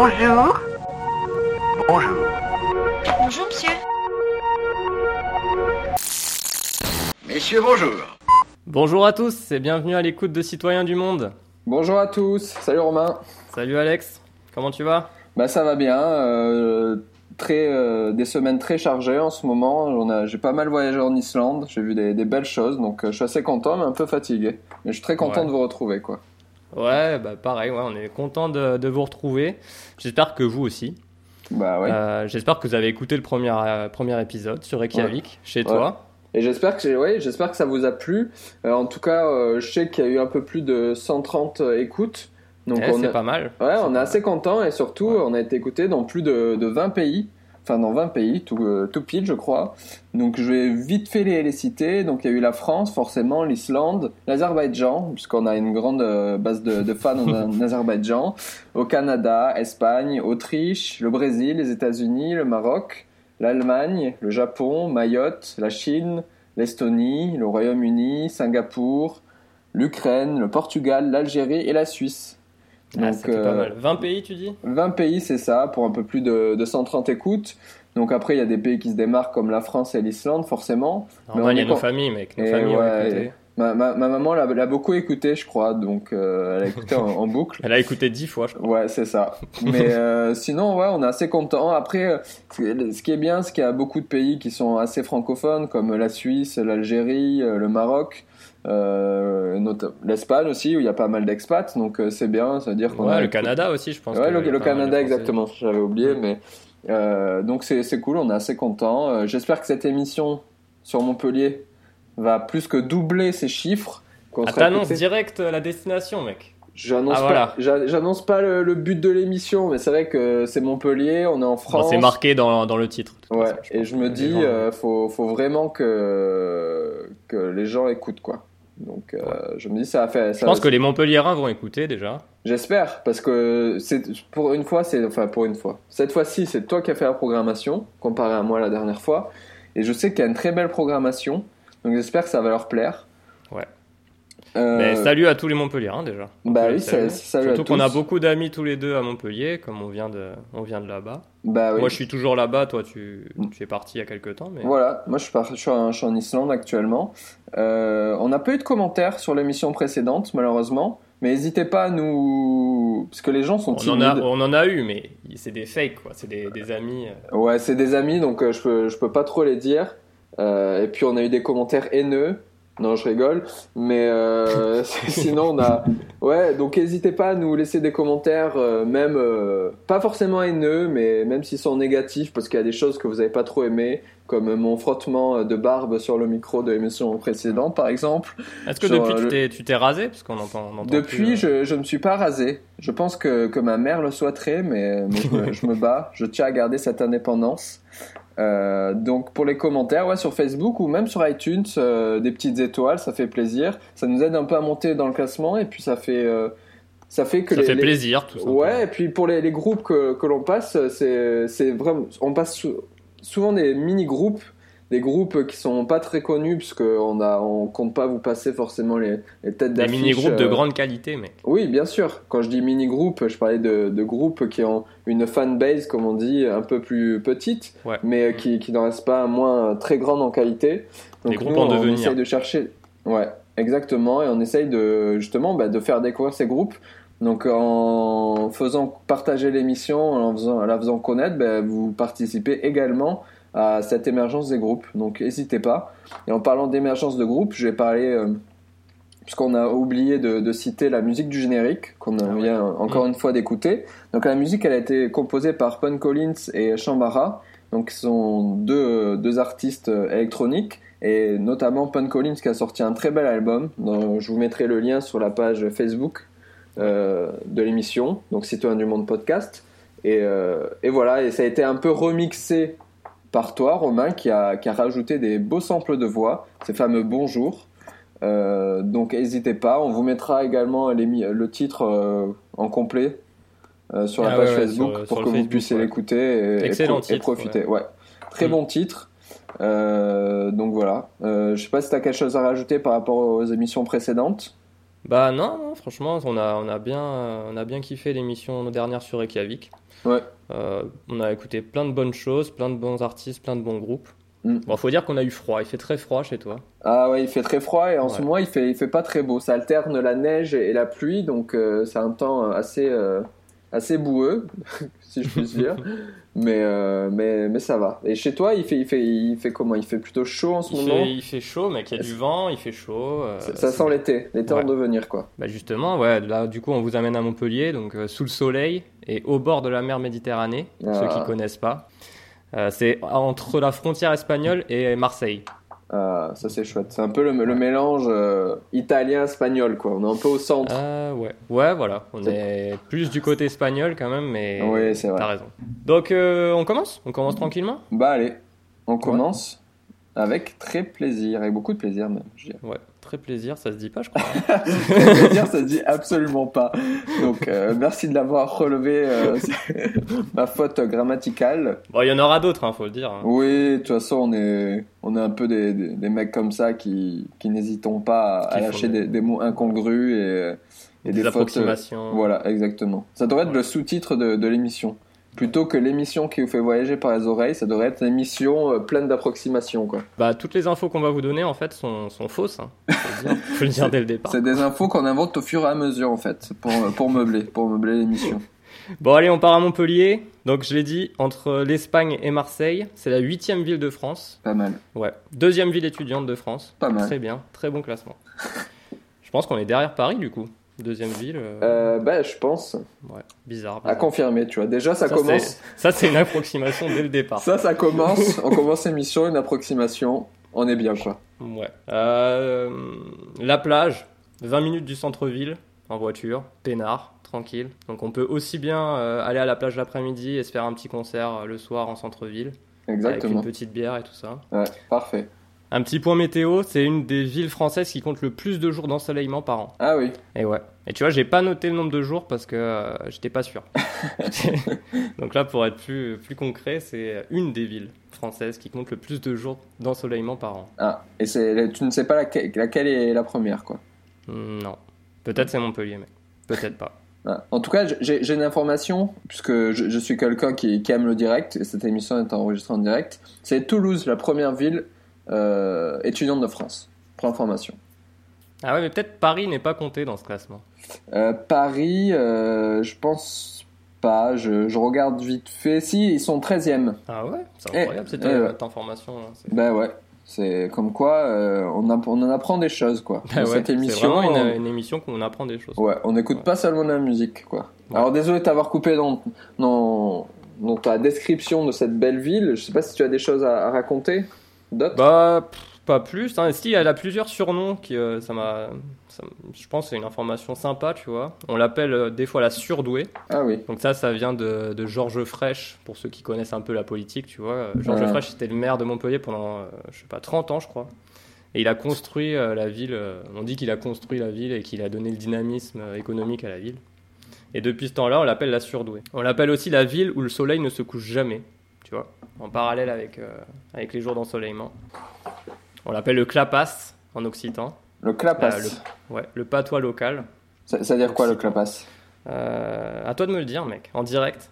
Bonjour. Bonjour. Bonjour, monsieur. Messieurs, bonjour. Bonjour à tous et bienvenue à l'écoute de Citoyens du Monde. Bonjour à tous, salut Romain. Salut Alex, comment tu vas ? Bah ça va bien, des semaines très chargées en ce moment. J'ai pas mal voyagé en Islande, j'ai vu des belles choses, donc je suis assez content mais un peu fatigué. Mais je suis très content de vous retrouver quoi. Ouais, bah pareil, on est content de vous retrouver. J'espère que vous aussi. Bah ouais. J'espère que vous avez écouté le premier épisode sur Reykjavik, chez toi. Et j'espère que ça vous a plu. En tout cas, je sais qu'il y a eu un peu plus de 130 écoutes. Donc c'est pas mal. Ouais, on est assez content et surtout, on a été écouté dans plus de 20 pays. Enfin, dans 20 pays, tout pile, je crois. Donc, je vais vite fait les citer. Donc, il y a eu la France, forcément, l'Islande, l'Azerbaïdjan, puisqu'on a une grande base de fans en Azerbaïdjan, au Canada, Espagne, Autriche, le Brésil, les États-Unis, le Maroc, l'Allemagne, le Japon, Mayotte, la Chine, l'Estonie, le Royaume-Uni, Singapour, l'Ukraine, le Portugal, l'Algérie et la Suisse. Donc, ça fait pas mal. 20 pays, tu dis ? 20 pays, c'est ça, pour un peu plus de 130 écoutes. Donc après, il y a des pays qui se démarquent comme la France et l'Islande, forcément. Normal, il y a nos familles, mec. Nos familles ont écouté. Ma maman l'a beaucoup écouté, je crois, donc elle a écouté en boucle. Elle a écouté 10 fois, je crois. Ouais, c'est ça. Mais sinon, on est assez contents. Après, ce qui est bien, c'est qu'il y a beaucoup de pays qui sont assez francophones, comme la Suisse, l'Algérie, le Maroc. L'Espagne aussi où il y a pas mal d'expats, donc c'est bien, ça veut dire qu'on a le Canada aussi, je pense. Ouais, le Canada, exactement, j'avais oublié, mais donc c'est cool, on est assez content. J'espère que cette émission sur Montpellier va plus que doubler ses chiffres. T'annonces direct la destination, mec. J'annonce pas le but de l'émission, mais c'est vrai que c'est Montpellier, on est en France. Bon, c'est marqué dans le titre. Ouais, façon, et je me dis, faut vraiment que les gens écoutent, quoi. Donc, je me dis, ça va faire. Je pense que les Montpelliérains vont écouter déjà. J'espère, parce que pour une fois. Cette fois-ci, c'est toi qui as fait la programmation, comparé à moi la dernière fois. Et je sais qu'il y a une très belle programmation, donc j'espère que ça va leur plaire. Ouais. Mais salut à tous les Montpelliérains déjà. Bah oui, salut à tous. Surtout qu'on a beaucoup d'amis tous les deux à Montpellier, comme on vient de là-bas. Bah oui. Moi je suis toujours là-bas, toi tu es parti il y a quelques temps. Mais... Voilà, moi je suis en Islande actuellement. On n'a pas eu de commentaires sur l'émission précédente malheureusement, mais n'hésitez pas à nous... Parce que les gens sont timides. On en a eu, mais c'est des fakes quoi, c'est des amis. Ouais, c'est des amis, donc je peux pas trop les dire. Et puis on a eu des commentaires haineux. Non, je rigole, mais sinon on a... Ouais, donc n'hésitez pas à nous laisser des commentaires, même pas forcément haineux, mais même s'ils sont négatifs, parce qu'il y a des choses que vous n'avez pas trop aimées, comme mon frottement de barbe sur le micro de l'émission précédente, par exemple. Est-ce que depuis tu t'es rasé ? Parce qu'on entend depuis, plus, je me suis pas rasé. Je pense que ma mère le souhaiterait, mais je me bats. Je tiens à garder cette indépendance. Donc pour les commentaires sur Facebook ou même sur iTunes, des petites étoiles, ça fait plaisir, ça nous aide un peu à monter dans le classement et puis ça fait plaisir tout ça. Ouais, et puis pour les groupes que l'on passe, c'est vraiment, on passe souvent des mini groupes, des groupes qui sont pas très connus puisque on compte pas vous passer forcément les têtes d'affiche. Des mini groupes de grande qualité, mec. Oui, bien sûr. Quand je dis mini groupe, je parlais de groupes qui ont une fanbase, comme on dit, un peu plus petite, mais qui n'en reste pas moins très grande en qualité. Donc des groupes en devenir. On essaye de chercher. Ouais, exactement, et on essaye de faire découvrir ces groupes. Donc en faisant partager l'émission, en la faisant connaître, vous participez également à cette émergence des groupes, donc n'hésitez pas. Et en parlant d'émergence de groupes, je vais parler, puisqu'on a oublié de citer la musique du générique, qu'on vient encore une fois d'écouter. Donc la musique, elle a été composée par Pun Collins et Shambara, donc ce sont deux artistes électroniques, et notamment Pun Collins qui a sorti un très bel album, dont je vous mettrai le lien sur la page Facebook de l'émission, donc Citoyens du Monde Podcast. Et voilà, et ça a été un peu remixé par toi, Romain, qui a rajouté des beaux samples de voix, ces fameux bonjours. Donc n'hésitez pas, on vous mettra également le titre en complet sur la page Facebook pour que vous puissiez l'écouter et profiter. Ouais. Très bon titre. Donc voilà. Je sais pas si tu as quelque chose à rajouter par rapport aux émissions précédentes. Bah non, franchement, on a bien kiffé l'émission dernière sur Reykjavik. Ouais. On a écouté plein de bonnes choses, plein de bons artistes, plein de bons groupes. Mm. Bon, faut dire qu'on a eu froid, il fait très froid chez toi. Ah ouais, il fait très froid et en ce Ouais. moment il fait pas très beau. Ça alterne la neige et la pluie, donc c'est un temps assez boueux, si je puis dire. Mais ça va. Et chez toi, il fait comment? Il fait plutôt chaud en ce moment? Il fait chaud, mec, il y a du vent, il fait chaud. Ça sent l'été en Ouais. devenir quoi. Bah justement, ouais, là du coup on vous amène à Montpellier, donc sous le soleil et au bord de la mer Méditerranée, pour ceux qui connaissent pas. C'est entre la frontière espagnole et Marseille. Ah, ça c'est chouette. C'est un peu le mélange italien-espagnol quoi. On est un peu au centre. Ouais, voilà, on est plus du côté espagnol quand même, mais Oui, c'est vrai. t'as raison. Donc on commence tranquillement. Bah allez, on commence avec très plaisir, avec beaucoup de plaisir même. Je dirais. Ouais, très plaisir, ça se dit pas je crois. Très plaisir, ça se dit absolument pas. Donc merci de l'avoir relevé, ma faute grammaticale. Bon, il y en aura d'autres, faut le dire. Oui, de toute façon on est un peu des mecs comme ça qui n'hésitons pas à Qui font lâcher des mots incongrus et Des fautes. approximations. Voilà, exactement. Ça devrait être le sous-titre de l'émission. Plutôt que l'émission qui vous fait voyager par les oreilles, ça devrait être l'émission pleine d'approximations, quoi. Bah toutes les infos qu'on va vous donner en fait sont fausses, faut le dire dès le départ. C'est des infos qu'on invente au fur et à mesure, en fait, pour meubler l'émission. Bon allez, on part à Montpellier. Donc je l'ai dit, entre l'Espagne et Marseille, c'est la 8e ville de France. Pas mal. Ouais, 2e ville étudiante de France. Pas mal. Très bien, très bon classement. Je pense qu'on est derrière Paris du coup. 2e ville. Bah, je pense. Ouais, bizarre. À confirmer, tu vois. Déjà, ça commence. Ça c'est une approximation dès le départ. Ça commence. On commence l'émission, une approximation. On est bien, quoi. Ouais. La plage, 20 minutes du centre-ville, en voiture, peinard, tranquille. Donc on peut aussi bien aller à la plage l'après-midi et se faire un petit concert le soir en centre-ville. Exactement. Avec une petite bière et tout ça. Ouais, parfait. Un petit point météo, c'est une des villes françaises qui compte le plus de jours d'ensoleillement par an. Ah oui. Et ouais. Et tu vois, j'ai pas noté le nombre de jours parce que j'étais pas sûr. Donc là, pour être plus concret, c'est une des villes françaises qui compte le plus de jours d'ensoleillement par an. Ah, et tu ne sais pas laquelle est la première, quoi. Non. Peut-être c'est Montpellier, mais peut-être pas. Ah. En tout cas, j'ai une information, puisque je suis quelqu'un qui aime le direct, et cette émission est enregistrée en direct. C'est Toulouse, la première ville étudiante de France, pour information. Ah ouais, mais peut-être Paris n'est pas compté dans ce classement. Paris, je pense pas, je regarde vite fait. Si, ils sont 13e. Ah ouais, c'est incroyable cette information. Là. Bah ouais, c'est comme quoi on en apprend des choses, quoi. Bah Dans ouais, cette émission, c'est vraiment une émission où on apprend des choses. Ouais, on n'écoute pas seulement de la musique, quoi. Ouais. Alors désolé de t'avoir coupé dans ta description de cette belle ville. Je sais pas si tu as des choses à raconter. D'autres? Bah, pas plus. Hein. Si, elle a plusieurs surnoms qui, je pense que c'est une information sympa, tu vois. On l'appelle des fois la surdouée. Ah oui. Donc ça vient de Georges Frêche, pour ceux qui connaissent un peu la politique, tu vois. Georges Frêche, c'était le maire de Montpellier pendant, 30 ans, je crois. Et il a construit la ville. On dit qu'il a construit la ville et qu'il a donné le dynamisme économique à la ville. Et depuis ce temps-là, on l'appelle la surdouée. On l'appelle aussi la ville où le soleil ne se couche jamais, tu vois, en parallèle avec les jours d'ensoleillement. On l'appelle le clapas en occitan. Le clapas. Le patois local. Ça veut dire quoi, le clapas? À toi de me le dire, mec, en direct.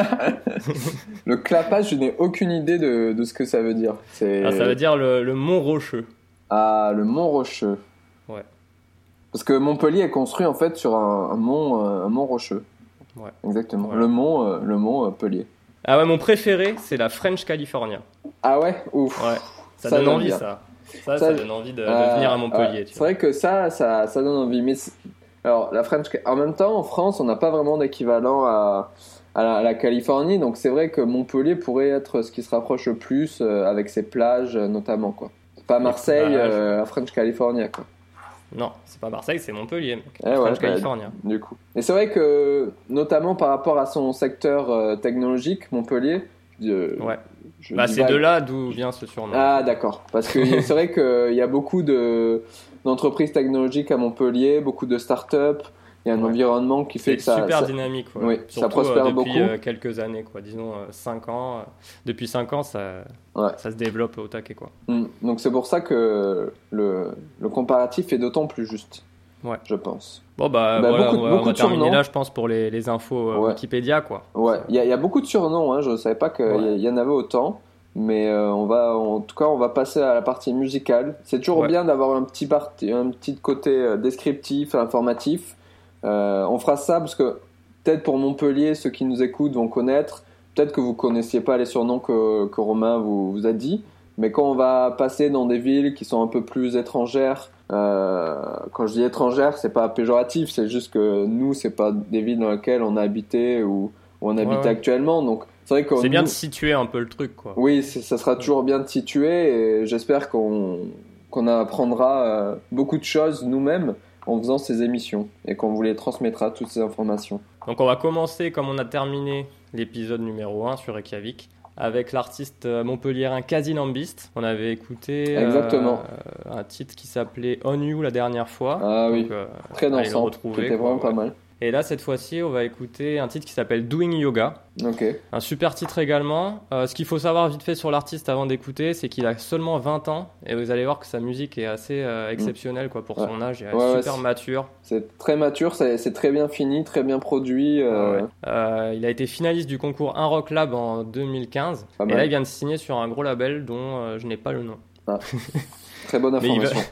Le clapas, je n'ai aucune idée de ce que ça veut dire. Ça veut dire le mont Rocheux. Ah, le mont Rocheux. Ouais. Parce que Montpellier est construit en fait sur un mont Rocheux. Ouais. Exactement. Voilà. Le mont Pellier. Ah ouais, mon préféré, c'est la French California. Ah ouais, ouf. Ouais. Ça donne envie, bien. ça. Ça donne envie de venir à Montpellier. C'est vrai que ça donne envie. Mais alors, en même temps, en France, on n'a pas vraiment d'équivalent à la Californie. Donc c'est vrai que Montpellier pourrait être ce qui se rapproche le plus avec ses plages notamment, quoi. Pas Marseille, la French California, quoi. Non, c'est pas Marseille, c'est Montpellier, mec. French California. Du coup. Et c'est vrai que, notamment par rapport à son secteur technologique, Montpellier. Ouais. C'est de là d'où vient ce surnom. Ah d'accord, parce que c'est vrai qu'il y a beaucoup d'entreprises technologiques à Montpellier, beaucoup de startups, il y a un environnement qui fait que ça... C'est super dynamique, quoi. Oui, surtout, ça prospère depuis beaucoup. Quelques années, quoi. Disons 5 ans. Depuis 5 ans, ça se développe au taquet, quoi. Donc c'est pour ça que le comparatif est d'autant plus juste. Ouais. Je pense. Bon, voilà, beaucoup on va de terminer surnoms. là, je pense, pour les infos Wikipédia, quoi. Ouais, il y a beaucoup de surnoms, hein. Je ne savais pas qu'il y en avait autant. Mais en tout cas, on va passer à la partie musicale. C'est toujours bien d'avoir un petit côté descriptif, informatif. On fera ça parce que peut-être pour Montpellier, ceux qui nous écoutent vont connaître. Peut-être que vous connaissiez pas les surnoms que Romain vous a dit. Mais quand on va passer dans des villes qui sont un peu plus étrangères, quand je dis étrangères, c'est pas péjoratif, c'est juste que nous, c'est pas des villes dans lesquelles on a habité ou on habite actuellement. Donc c'est vrai que c'est bien de situer un peu le truc, quoi. Oui, ça sera toujours bien de situer et j'espère qu'on apprendra beaucoup de choses nous-mêmes en faisant ces émissions et qu'on vous les transmettra toutes ces informations. Donc on va commencer comme on a terminé l'épisode numéro 1 sur Reykjavik avec l'artiste montpelliérain Kazi Lambist. On avait écouté un titre qui s'appelait On You la dernière fois. Ah oui, très dansant, c'était vraiment pas mal. Et là, cette fois-ci, on va écouter un titre qui s'appelle Doing Yoga. Okay. Un super titre également. Ce qu'il faut savoir vite fait sur l'artiste avant d'écouter, c'est qu'il a seulement 20 ans. Et vous allez voir que sa musique est assez exceptionnelle pour son âge. Elle est super mature. C'est très mature, c'est très bien fini, très bien produit. Il a été finaliste du concours Un Rock Lab en 2015. Et là, il vient de signer sur un gros label dont je n'ai pas le nom. Ah. Très bonne information.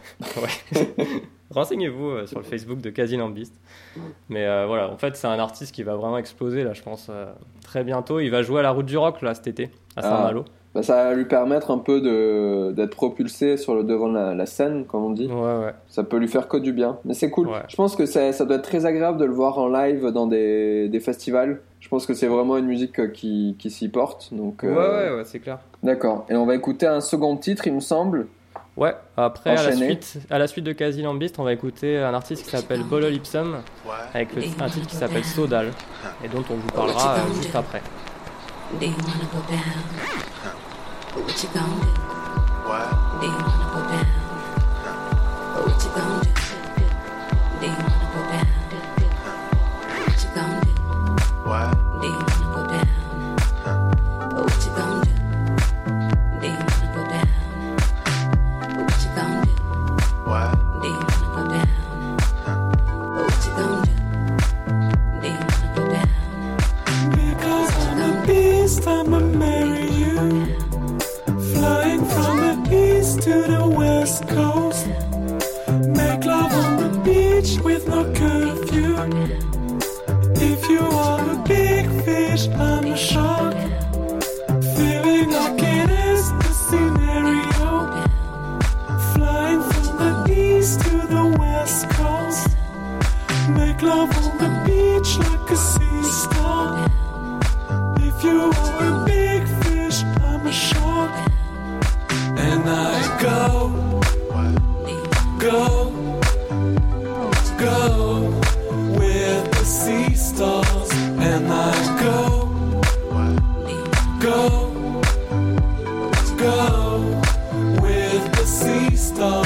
Renseignez-vous sur le Facebook de Kazi Lambist. Mais voilà, en fait, c'est un artiste qui va vraiment exploser, là, je pense, très bientôt. Il va jouer à la Route du Rock, là, cet été, à Saint-Malo. Ça va lui permettre un peu d'être propulsé sur le devant de la scène, comme on dit. Ouais. Ça peut lui faire que du bien. Mais c'est cool. Ouais. Je pense que ça doit être très agréable de le voir en live dans des festivals. Je pense que c'est vraiment une musique qui s'y porte. Donc, ouais, c'est clair. D'accord. Et on va écouter un second titre, il me semble. Ouais, après, à la suite de Kazi Lambist, on va écouter un artiste qui s'appelle Bolle Ipsum, avec un titre qui s'appelle Sodal, et dont on vous parlera juste après. I'ma marry you. Flying from the east to the west coast. Make love on the beach with no curfew. If you are a big fish, I'm a shark. Feeling like it is the scenario. Flying from the east to the west coast. Make love on the beach like a sea star. If you are a big fish, I'm a shark. And I go with the sea stars. And I go with the sea stars.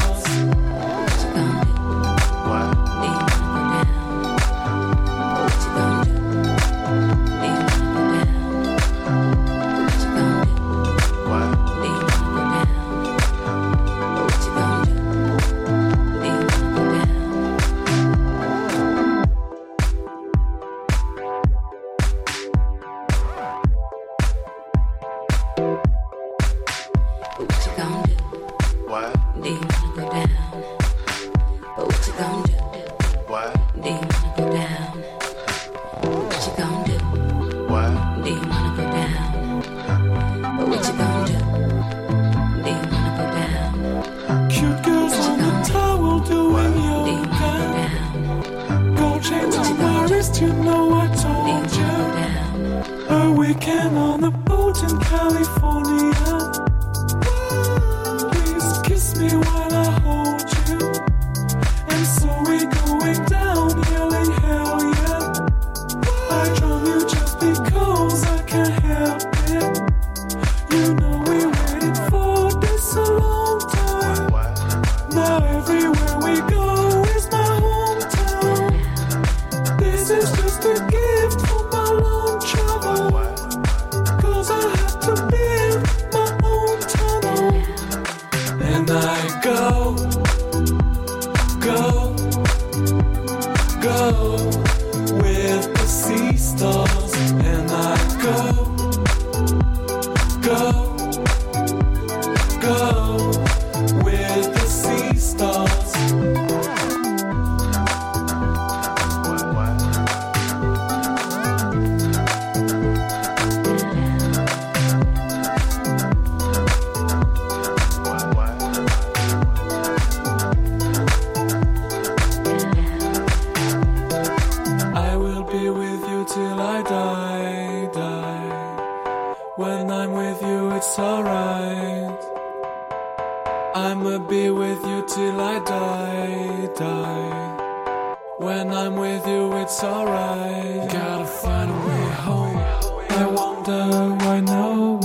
To be go with the sea stars, and I go with the sea stars. I will be with you till I die. When I'm with you, it's alright. I'ma be with you till I die. When I'm with you, it's alright. Gotta find a way home. I wonder why no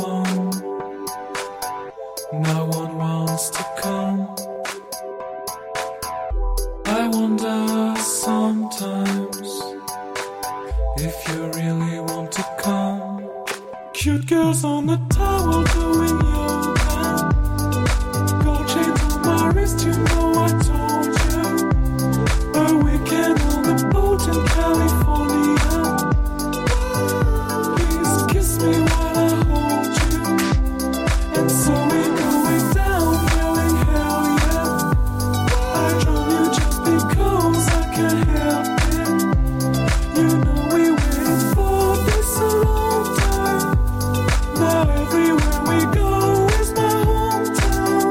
one wants to come. I wonder sometimes if you really want to come. Cute girls on the towel doing yoga. Gold chains on my wrist, you know I told you. A weekend on the boat in California. Please kiss me while I hold you. And so we're going down, feeling hell yeah. I drown you just because I can't help it. You know we waited for this a long time. Now everywhere we go is my hometown.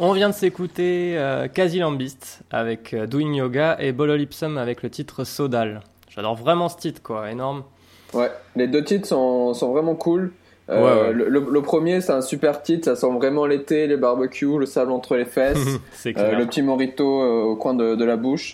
On vient de s'écouter Quasi-Lambist avec Doing Yoga et Bololipsum avec le titre Sodal. J'adore vraiment ce titre, quoi, énorme. Ouais, les deux titres sont vraiment cool. Ouais. Le premier, c'est un super titre, ça sent vraiment l'été, les barbecues, le sable entre les fesses, C'est clair. le petit mojito au coin de la bouche.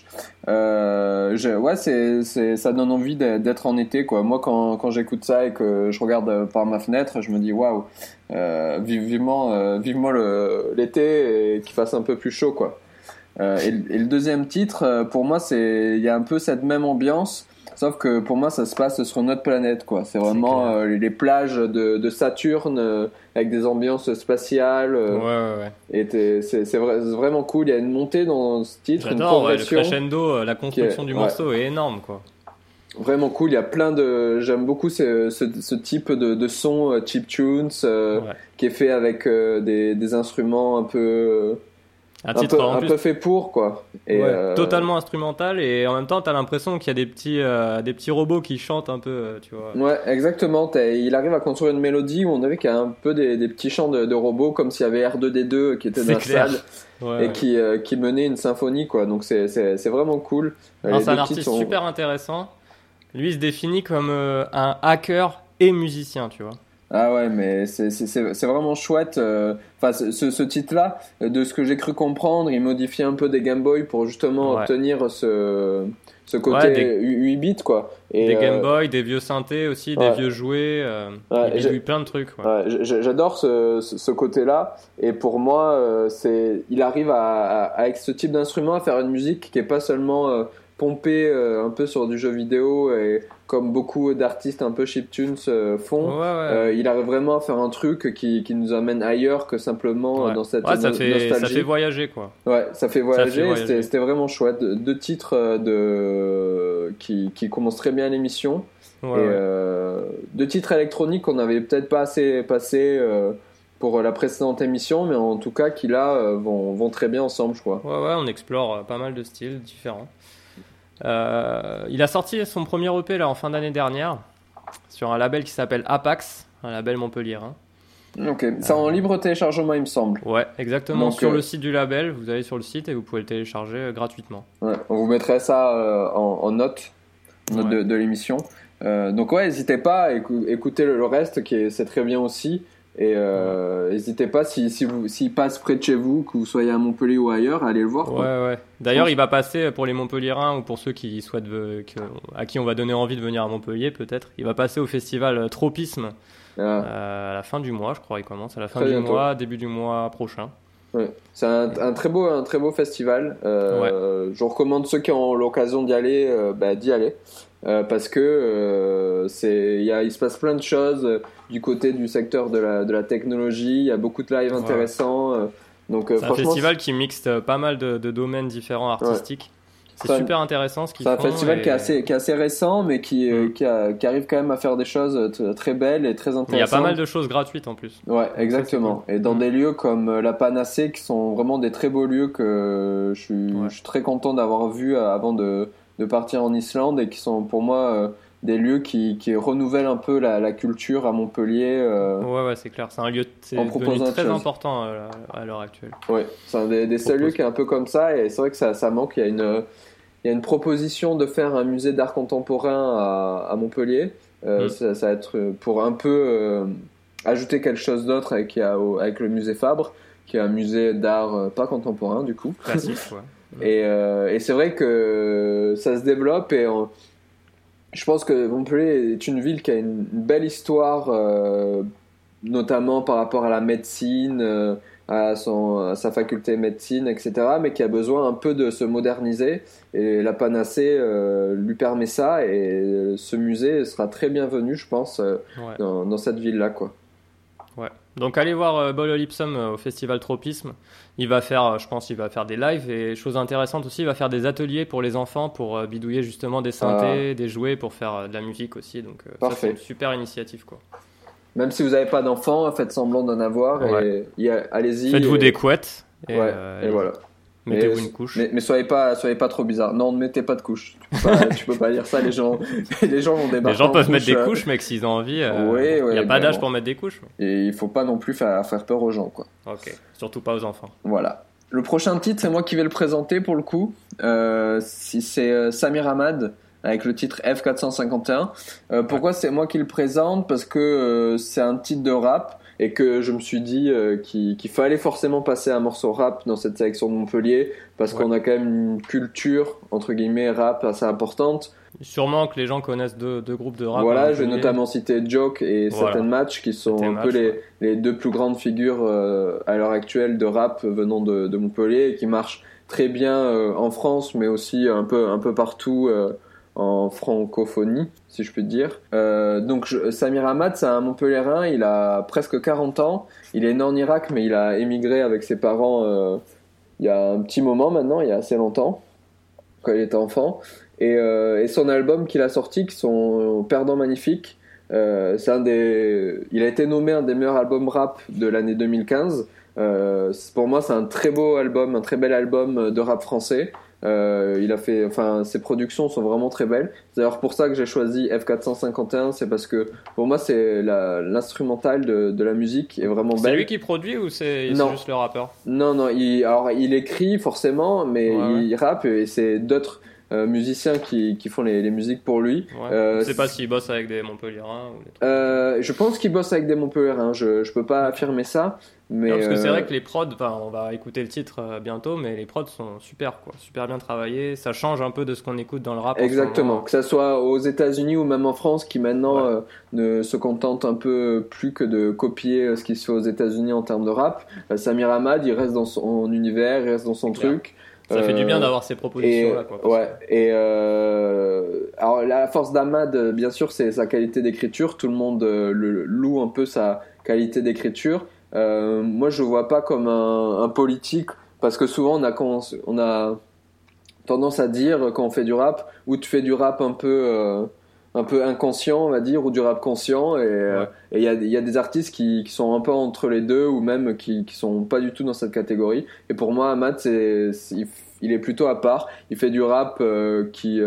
Ça donne envie d'être en été, quoi. Moi, quand j'écoute ça et que je regarde par ma fenêtre, je me dis waouh, vivement l'été et qu'il fasse un peu plus chaud, quoi. Et le deuxième titre, pour moi, il y a un peu cette même ambiance. Sauf que pour moi, ça se passe sur notre planète, quoi. C'est vraiment les plages de Saturne avec des ambiances spatiales. Ouais. Et c'est vraiment cool. Il y a une montée dans ce titre, une J'adore, le progression. crescendo, la construction du morceau est énorme, quoi. Vraiment cool. Il y a plein de. J'aime beaucoup ce type de son chiptunes qui est fait avec des instruments un peu. Un titre en plus peu fait pour, quoi. Et totalement instrumental, et en même temps t'as l'impression qu'il y a des petits robots qui chantent un peu, tu vois. Ouais, exactement. Il arrive à construire une mélodie où on dirait qu'il y a un peu des petits chants de robots, comme s'il y avait R2D2 qui était dans la salle et qui menait une symphonie, quoi. Donc c'est vraiment cool. Non, c'est un artiste super intéressant. Lui il se définit comme un hacker et musicien, tu vois. Ah ouais, mais c'est vraiment chouette. Enfin, ce titre-là, de ce que j'ai cru comprendre, il modifiait un peu des Game Boy pour justement obtenir ce côté 8 bits, quoi. Et, des Game Boy, des vieux synthés aussi, des vieux jouets. Il a eu plein de trucs. J'adore ce côté-là. Et pour moi, il arrive avec ce type d'instrument à faire une musique qui est pas seulement pompée un peu sur du jeu vidéo et comme beaucoup d'artistes un peu chiptunes font. Il arrive vraiment à faire un truc qui nous amène ailleurs que simplement dans cette nostalgie. Ça fait voyager, quoi. Ouais, ça fait voyager. C'était vraiment chouette. Deux titres qui commencent très bien l'émission. Deux titres électroniques qu'on n'avait peut-être pas assez passé pour la précédente émission, mais en tout cas qui là vont très bien ensemble, je crois. Ouais, on explore pas mal de styles différents. Il a sorti son premier EP là en fin d'année dernière sur un label qui s'appelle Apax, un label montpelliérain. Ok, c'est en libre téléchargement, il me semble. Ouais, exactement. Donc, sur le site du label, vous allez sur le site et vous pouvez le télécharger gratuitement. Ouais, on vous mettrait ça en note de l'émission. Donc n'hésitez pas à écouter le reste, c'est très bien aussi. Et n'hésitez pas, s'il passe près de chez vous, que vous soyez à Montpellier ou ailleurs, allez le voir. Ouais. D'ailleurs, il va passer pour les Montpelliérains ou pour ceux qui souhaitent à qui on va donner envie de venir à Montpellier, peut-être. Il va passer au festival Tropisme à la fin du mois, je crois. Il commence à la fin du mois, début du mois prochain. Ouais. C'est un très beau festival. Je recommande ceux qui ont l'occasion d'y aller, d'y aller. Parce que il se passe plein de choses du côté du secteur de la technologie. Il y a beaucoup de lives intéressants. Donc, c'est un festival qui mixte pas mal de domaines différents artistiques. C'est super intéressant ce qu'ils font. C'est un festival qui est assez récent, mais qui arrive quand même à faire des choses très belles et très intéressantes. Il y a pas mal de choses gratuites en plus. Ouais, exactement. Et dans des lieux comme la Panacée, qui sont vraiment des très beaux lieux que je suis très content d'avoir vu avant de partir en Islande, et qui sont pour moi des lieux qui renouvellent un peu la culture à Montpellier. Ouais, c'est clair. C'est un lieu devenu très important à l'heure actuelle. Ouais, c'est un des seuls lieux qui est un peu comme ça, et c'est vrai que ça manque. Il y a une proposition de faire un musée d'art contemporain à Montpellier. Ça va être pour un peu ajouter quelque chose d'autre avec le musée Fabre, qui est un musée d'art pas contemporain du coup. Classique, ouais. Et c'est vrai que ça se développe, et je pense que Montpellier est une ville qui a une belle histoire, notamment par rapport à la médecine, à sa faculté de médecine, etc., mais qui a besoin un peu de se moderniser, et la Panacée lui permet ça, et ce musée sera très bienvenu, je pense, dans cette ville-là, quoi. Ouais. Donc allez voir Bololipsum au festival Tropisme. Il va faire des lives, et chose intéressante aussi, il va faire des ateliers pour les enfants pour bidouiller justement des synthés, des jouets, pour faire de la musique aussi. Donc ça, c'est une super initiative, quoi. Même si vous n'avez pas d'enfants, faites semblant d'en avoir, et allez-y. Faites-vous des couettes. Et voilà. Mettez-vous une couche. Mais soyez pas trop bizarre. Non, ne mettez pas de couche. Tu peux pas dire ça, les gens vont débarquer. Les gens peuvent mettre des couches, mec, s'ils ont envie. Il n'y a pas d'âge pour mettre des couches. Et il faut pas non plus faire peur aux gens, quoi. Ok, surtout pas aux enfants. Voilà. Le prochain titre, c'est moi qui vais le présenter pour le coup. C'est Samir Hamad avec le titre F451. Pourquoi c'est moi qui le présente ? Parce que c'est un titre de rap et que je me suis dit qu'il fallait forcément passer un morceau rap dans cette sélection de Montpellier parce qu'on a quand même une culture entre guillemets rap assez importante. Sûrement que les gens connaissent deux groupes de rap. Voilà, je vais notamment citer Joke et Satan Match qui sont un peu les deux plus grandes figures à l'heure actuelle de rap venant de Montpellier et qui marchent très bien en France mais aussi un peu partout en francophonie, si je puis dire. Donc Samir Hamad, c'est un Montpellierin, il a presque 40 ans, il est né en Irak mais il a émigré avec ses parents il y a un petit moment maintenant, il y a assez longtemps, quand il était enfant. Et son album qu'il a sorti, qui sont Perdant Magnifique, il a été nommé un des meilleurs albums rap de l'année 2015. Pour moi, c'est un très beau album, un très bel album de rap français. Ses productions sont vraiment très belles. C'est d'ailleurs pour ça que j'ai choisi F451, c'est parce que pour moi, c'est l'instrumental de la musique est vraiment belle. C'est lui qui produit ou c'est juste le rappeur ? Non, il écrit forcément, mais il rappe et c'est d'autres musiciens qui font les musiques pour lui. Je sais pas s'il bosse avec des Montpelliérains ou des trucs. Je pense qu'il bosse avec des Montpelliérains, je peux pas affirmer ça, mais parce que c'est vrai que les prods, on va écouter le titre bientôt, mais les prods sont super bien travaillés, ça change un peu de ce qu'on écoute dans le rap. Exactement, que ça soit aux États-Unis ou même en France, qui maintenant ne se contente un peu plus que de copier ce qui se fait aux États-Unis en termes de rap. Samir Hamad, il reste dans son univers, il reste dans son truc. Ça fait du bien d'avoir ces propositions-là. Alors la force d'Hamad, bien sûr, c'est sa qualité d'écriture. Tout le monde loue un peu sa qualité d'écriture. Moi, je le vois pas comme un politique, parce que souvent on a tendance à dire quand on fait du rap, ou tu fais du rap un peu inconscient, on va dire, ou du rap conscient, et il y a des artistes qui sont un peu entre les deux, ou même qui sont pas du tout dans cette catégorie. Et pour moi, Hamad, il est plutôt à part. Il fait du rap qui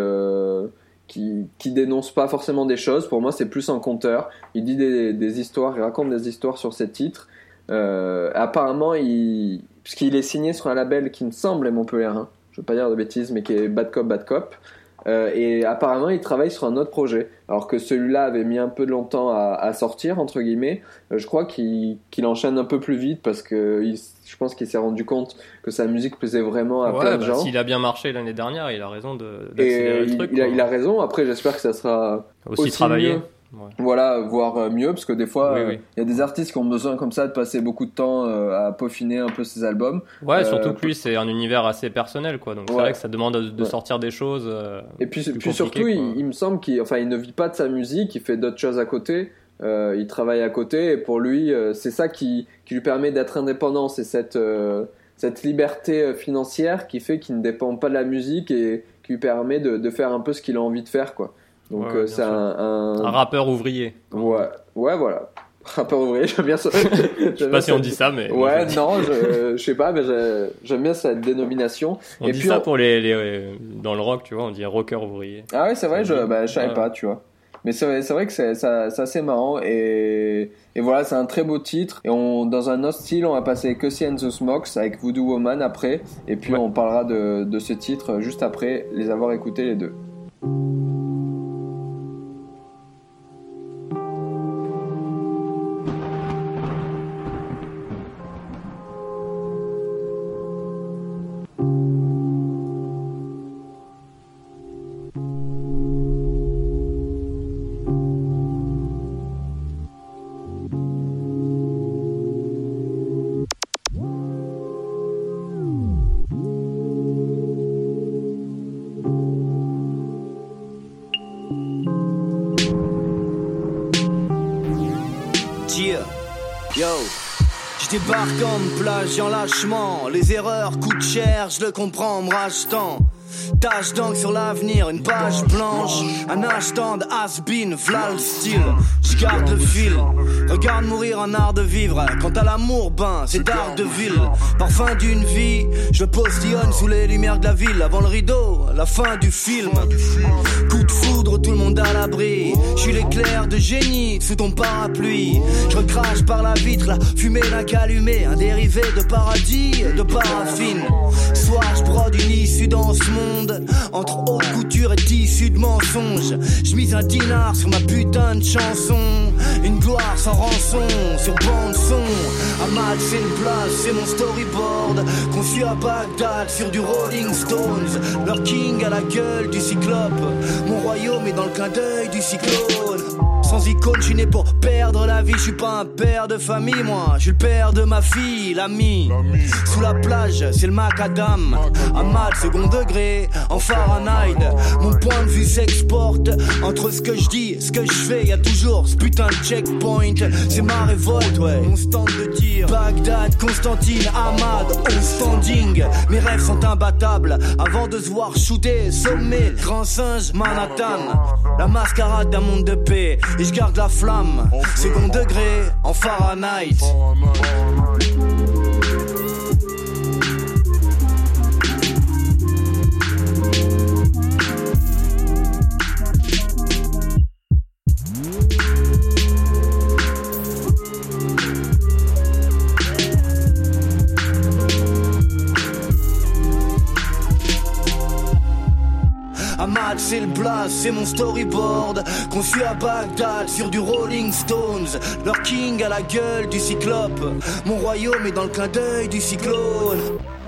dénonce pas forcément des choses. Pour moi, c'est plus un conteur. Il dit des histoires, il raconte des histoires sur ses titres. Apparemment, puisqu'il est signé sur un label qui me semble est Montpellierin, je veux pas dire de bêtises, mais qui est Bad Cop. Et apparemment il travaille sur un autre projet, alors que celui-là avait mis un peu de longtemps à sortir entre guillemets. Je crois qu'il enchaîne un peu plus vite parce que je pense qu'il s'est rendu compte que sa musique plaisait vraiment à plein de gens. S'il a bien marché l'année dernière, il a raison d'accélérer le truc. Il a raison. Après, j'espère que ça sera aussi travaillé. Mieux. Voilà, voire mieux, parce que des fois il y a des artistes qui ont besoin comme ça de passer beaucoup de temps à peaufiner un peu ses albums. Surtout que lui c'est un univers assez personnel, quoi, donc c'est vrai que ça demande de sortir des choses et puis surtout il me semble qu'il ne vit pas de sa musique, il fait d'autres choses à côté, il travaille à côté, et pour lui c'est ça qui lui permet d'être indépendant, c'est cette liberté financière qui fait qu'il ne dépend pas de la musique et qui lui permet de faire un peu ce qu'il a envie de faire, quoi. Donc c'est un rappeur ouvrier. Ouais, voilà. Rappeur ouvrier, j'aime bien ça. Je sais pas si on dit ça, mais... Ouais, non, je sais pas, mais j'aime bien cette dénomination. On dit ça pour les dans le rock, tu vois, on dit rocker ouvrier. Ah ouais, c'est vrai, je savais pas, tu vois. Mais c'est vrai que c'est assez marrant, et voilà, c'est un très beau titre. Et dans un autre style, on va passer Cussy and the Smokes avec Voodoo Woman après, et puis on parlera de ce titre juste après les avoir écoutés les deux. Je débarque en me plagiant lâchement. Les erreurs coûtent cher, je le comprends en me rachetant. Tache d'encre sur l'avenir, une page blanche. Un achetant de has-been, v'là le style. J'garde le fil, regarde mourir en art de vivre. Quant à l'amour, ben, c'est d'art de ville. Parfum d'une vie, je postillonne sous les lumières de la ville. Avant le rideau, la fin du film. Coup de foudre, tout le monde à l'abri. J'suis l'éclair de génie sous ton parapluie. Je recrache par la vitre la fumée d'un calumet. Un dérivé de paradis et de paraffine. Soit je brode une issue dans ce monde, entre haute couture et tissu de mensonges. J'mise un dinar sur ma putain de chanson. Une gloire sans rançon, sur bande son. Ahmad c'est une place, c'est mon storyboard. Conçu à Bagdad sur du Rolling Stones. Leur king à la gueule du cyclope. Mon royaume est dans le clin d'œil du cyclone. Sans icône, je suis né pour perdre la vie. Je suis pas un père de famille, moi. Je suis le père de ma fille, l'ami. Sous la plage, c'est le macadam. Ahmad, second degré, en Fahrenheit. Mon point de vue s'exporte. Entre ce que je dis et ce que je fais, y a toujours ce putain de checkpoint. C'est ma révolte, ouais. Mon stand de tir. Bagdad, Constantine, Ahmad, au standing. Mes rêves sont imbattables. Avant de se voir shooter, sommet, grand singe, Manhattan. La mascarade d'un monde de paix. Et je garde la flamme, second degré, en Fahrenheit. Ahmad c'est le blast, c'est mon storyboard. Conçu à Bagdad sur du Rolling Stones. Leur king à la gueule du cyclope. Mon royaume est dans le clin d'œil du cyclone.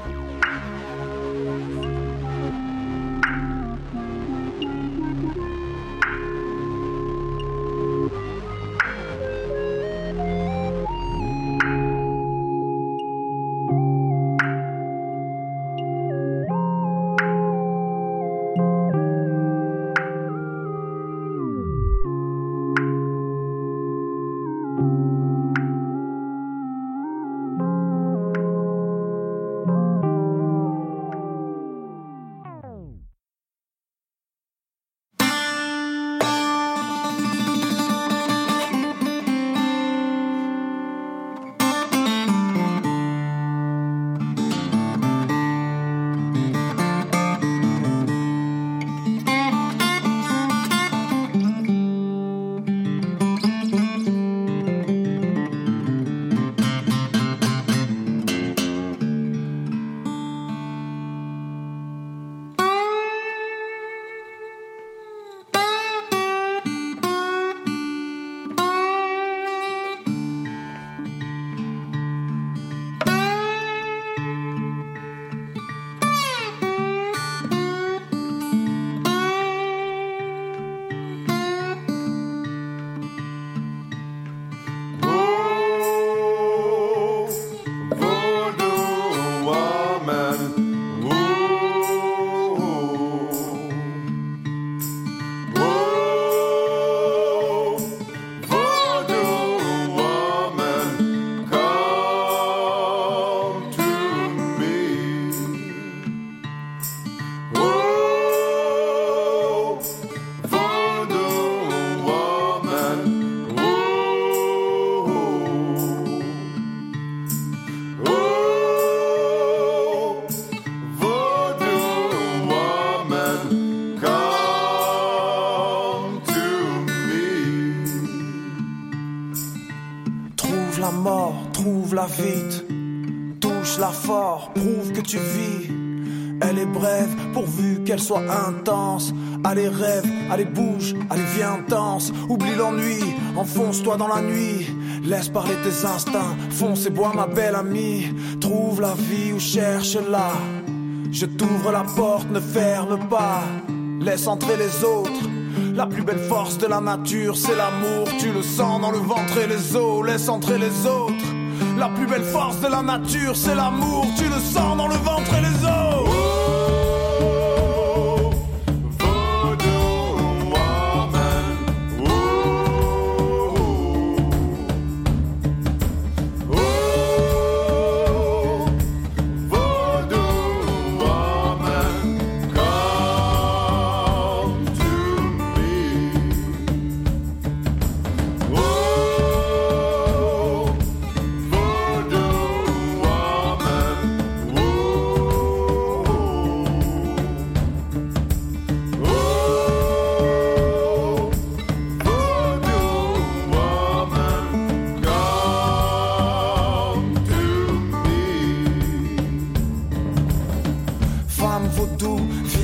Trouve-la vite, touche-la fort, prouve que tu vis. Elle est brève, pourvu qu'elle soit intense. Allez rêve, allez bouge, allez viens danse. Oublie l'ennui, enfonce-toi dans la nuit. Laisse parler tes instincts, fonce et bois ma belle amie. Trouve la vie ou cherche-la. Je t'ouvre la porte, ne ferme pas. Laisse entrer les autres. La plus belle force de la nature, c'est l'amour. Tu le sens dans le ventre et les os. Laisse entrer les autres. La plus belle force de la nature, c'est l'amour. Tu le sens dans le ventre et les os.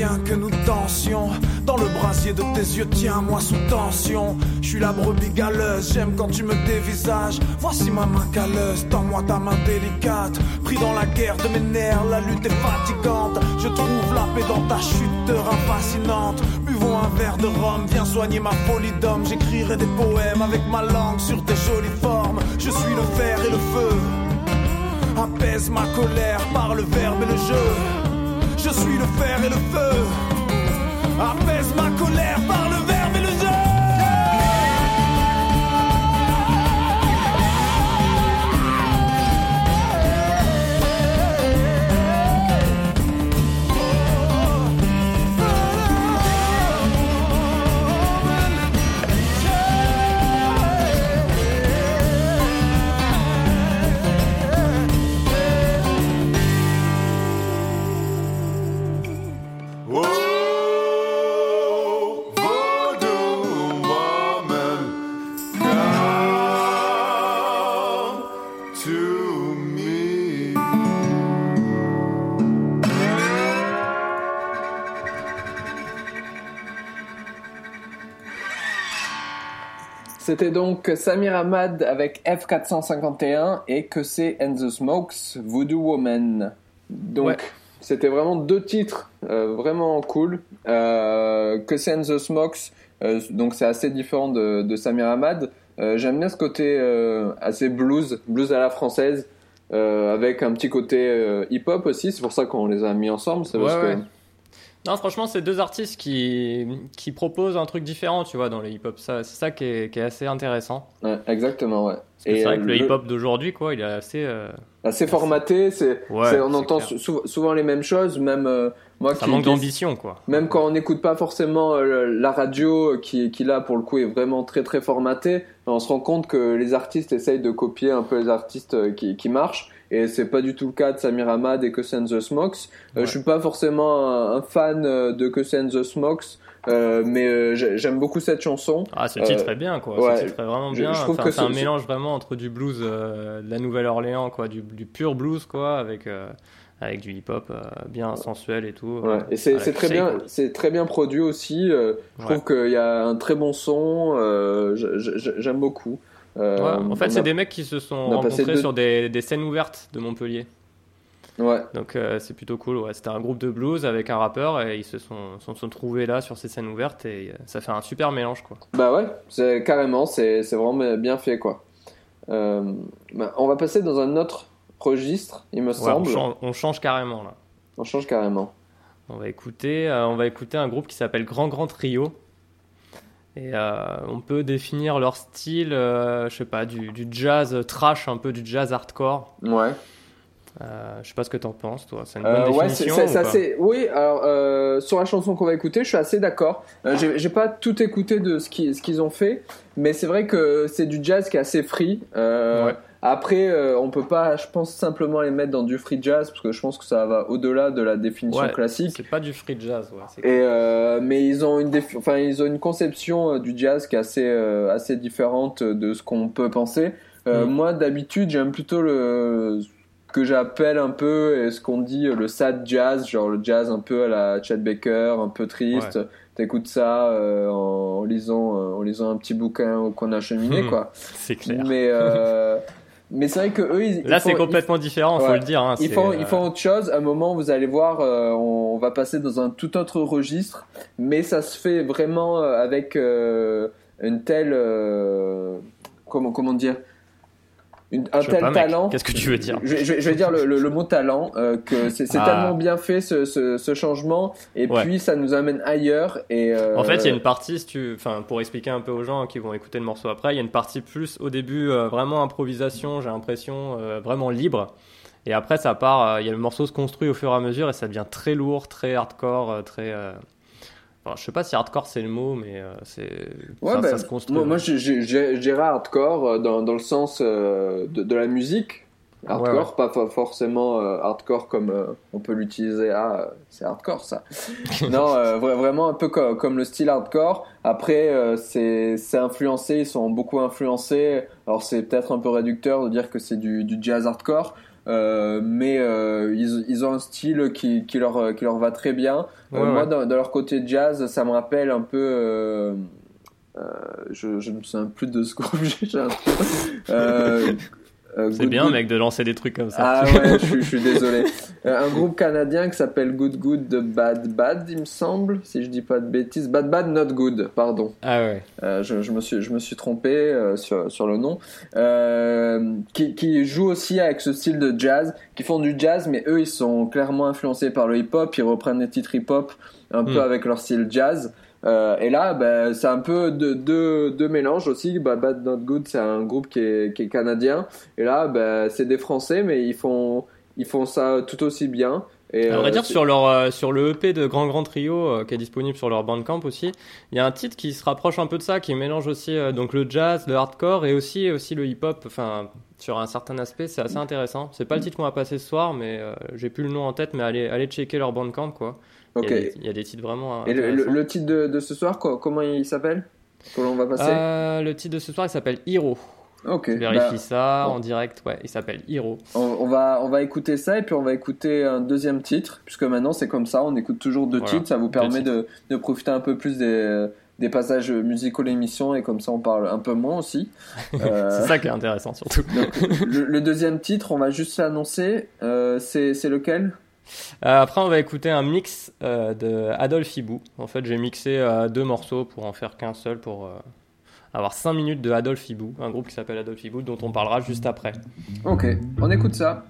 bien que nous dansions. Dans le brasier de tes yeux, tiens-moi sous tension. Je suis la brebis galeuse, j'aime quand tu me dévisages. Voici ma main calleuse, tends-moi ta main délicate. Pris dans la guerre de mes nerfs, la lutte est fatigante. Je trouve la paix dans ta chute de rein fascinante. Buvons un verre de rhum, viens soigner ma folie d'homme. J'écrirai des poèmes avec ma langue sur tes jolies formes. Je suis le fer et le feu, apaise ma colère par le verbe et le jeu. Je suis le fer et le feu, apaise ma colère par le verbe et le jeu. C'était donc Samir Ahmad avec F451 et Que c'est and the Smokes, Voodoo Woman. Donc, ouais. C'était vraiment deux titres vraiment cool. Que c'est and the Smokes, donc c'est assez différent de Samir Ahmad. J'aime bien ce côté assez blues à la française, avec un petit côté hip-hop aussi. C'est pour ça qu'on les a mis ensemble. C'est parce que... Non, franchement, c'est deux artistes qui proposent un truc différent, tu vois, dans le hip-hop. C'est ça qui est assez intéressant. Ouais, exactement, ouais. Parce que c'est vrai que le hip-hop d'aujourd'hui, quoi, il est assez formaté. On entend souvent les mêmes choses, même moi. Ça manque d'ambition, quoi. Même quand on n'écoute pas forcément la radio, qui là pour le coup est vraiment très très formatée, on se rend compte que les artistes essayent de copier un peu les artistes qui marchent. Et c'est pas du tout le cas de Samir Ahmad et Que c'est and the Smokes. Je suis pas forcément un fan de Que c'est and the Smokes, mais j'aime beaucoup cette chanson. Ah, ce titre est bien, quoi. Ouais, ce titre est vraiment bien. Je trouve que c'est un mélange vraiment entre du blues de la Nouvelle-Orléans, quoi, du pur blues, quoi, avec du hip-hop bien sensuel et tout. Ouais. Et c'est très bien, quoi. C'est très bien produit aussi. Je trouve qu'il y a un très bon son. J'aime beaucoup. En fait, c'est des mecs qui se sont rencontrés sur des scènes ouvertes de Montpellier. Ouais. Donc c'est plutôt cool. Ouais. C'était un groupe de blues avec un rappeur et ils se sont trouvés là sur ces scènes ouvertes et ça fait un super mélange, quoi. Bah ouais, c'est vraiment bien fait, quoi. On va passer dans un autre registre, il me semble. On change carrément là. On change carrément. On va écouter un groupe qui s'appelle Grand Trio. Et on peut définir leur style, je sais pas, du jazz trash, un peu du jazz hardcore. Ouais. Je sais pas ce que t'en penses, toi. C'est une bonne définition. Oui, alors sur la chanson qu'on va écouter, je suis assez d'accord. J'ai pas tout écouté de ce qu'ils ont fait, mais c'est vrai que c'est du jazz qui est assez free. Après, on peut pas, je pense, simplement les mettre dans du free jazz parce que je pense que ça va au-delà de la définition classique. C'est pas du free jazz, mais ils ont une conception du jazz qui est assez différente de ce qu'on peut penser. Moi, d'habitude, j'aime plutôt ce que j'appelle un peu, et ce qu'on dit le sad jazz, genre le jazz un peu à la Chet Baker, un peu triste. Ouais. T'écoutes ça en lisant un petit bouquin qu'on a cheminé, quoi. C'est clair. Mais c'est vrai que eux, c'est complètement différent, faut le dire. Hein, ils font autre chose. À un moment, vous allez voir, on va passer dans un tout autre registre, mais ça se fait vraiment avec une telle, comment dire, un tel talent. Qu'est-ce que tu veux dire? Je vais dire le mot talent, que c'est tellement bien fait ce changement, et puis ça nous amène ailleurs. Et en fait, il y a une partie, pour expliquer un peu aux gens qui vont écouter le morceau après, il y a une partie plus au début vraiment improvisation, j'ai l'impression vraiment libre. Et après, ça part. Il y a le morceau se construit au fur et à mesure et ça devient très lourd, très hardcore, très. Enfin, je sais pas si hardcore c'est le mot, mais ça se construit. Moi, je dirais hardcore dans le sens de la musique. Hardcore, pas forcément hardcore comme on peut l'utiliser. C'est hardcore ça. Non, vraiment un peu comme le style hardcore. Après, c'est influencé, ils sont beaucoup influencés. Alors c'est peut-être un peu réducteur de dire que c'est du jazz hardcore, mais ils ont un style qui leur va très bien. Moi, dans leur côté jazz, ça me rappelle un peu. Je me souviens plus de ce groupe. J'ai un truc. C'est bien, mec, de lancer des trucs comme ça. Ah ouais, je suis désolé. Un groupe canadien qui s'appelle Good Good de Bad Bad, il me semble, si je dis pas de bêtises. Bad Bad Not Good, pardon. Ah ouais. Je me suis trompé sur le nom. Qui joue aussi avec ce style de jazz, qui font du jazz, mais eux ils sont clairement influencés par le hip-hop. Ils reprennent des titres hip-hop un peu avec leur style jazz. Et là, c'est un peu deux mélanges aussi. Bad Not Good, c'est un groupe qui est canadien. Et là, c'est des Français, mais ils font ça tout aussi bien. Et, à vrai dire, sur le EP de Grand Trio qui est disponible sur leur Bandcamp aussi, il y a un titre qui se rapproche un peu de ça, qui mélange aussi donc le jazz, le hardcore et aussi le hip-hop. Enfin, sur un certain aspect, c'est assez intéressant. C'est pas le titre qu'on va passer ce soir, mais j'ai plus le nom en tête, mais allez checker leur Bandcamp, quoi. Okay. Il y a des titres vraiment et le titre de ce soir, comment il s'appelle? Comment on va passer? Le titre de ce soir, il s'appelle Hero. Ok. Je vérifie ça en direct. Ouais, il s'appelle Hero. On va écouter ça et puis on va écouter un deuxième titre, puisque maintenant c'est comme ça, on écoute toujours deux titres. Ça vous permet de profiter un peu plus des passages musicaux de l'émission et comme ça on parle un peu moins aussi. C'est ça qui est intéressant surtout. Donc, le deuxième titre, on va juste l'annoncer. C'est lequel? Après on va écouter un mix de Adolphe Hibou. En fait j'ai mixé 2 morceaux pour en faire qu'un seul, pour avoir 5 minutes de Adolphe Hibou, un groupe qui s'appelle Adolphe Hibou dont on parlera juste après. Ok, on écoute ça.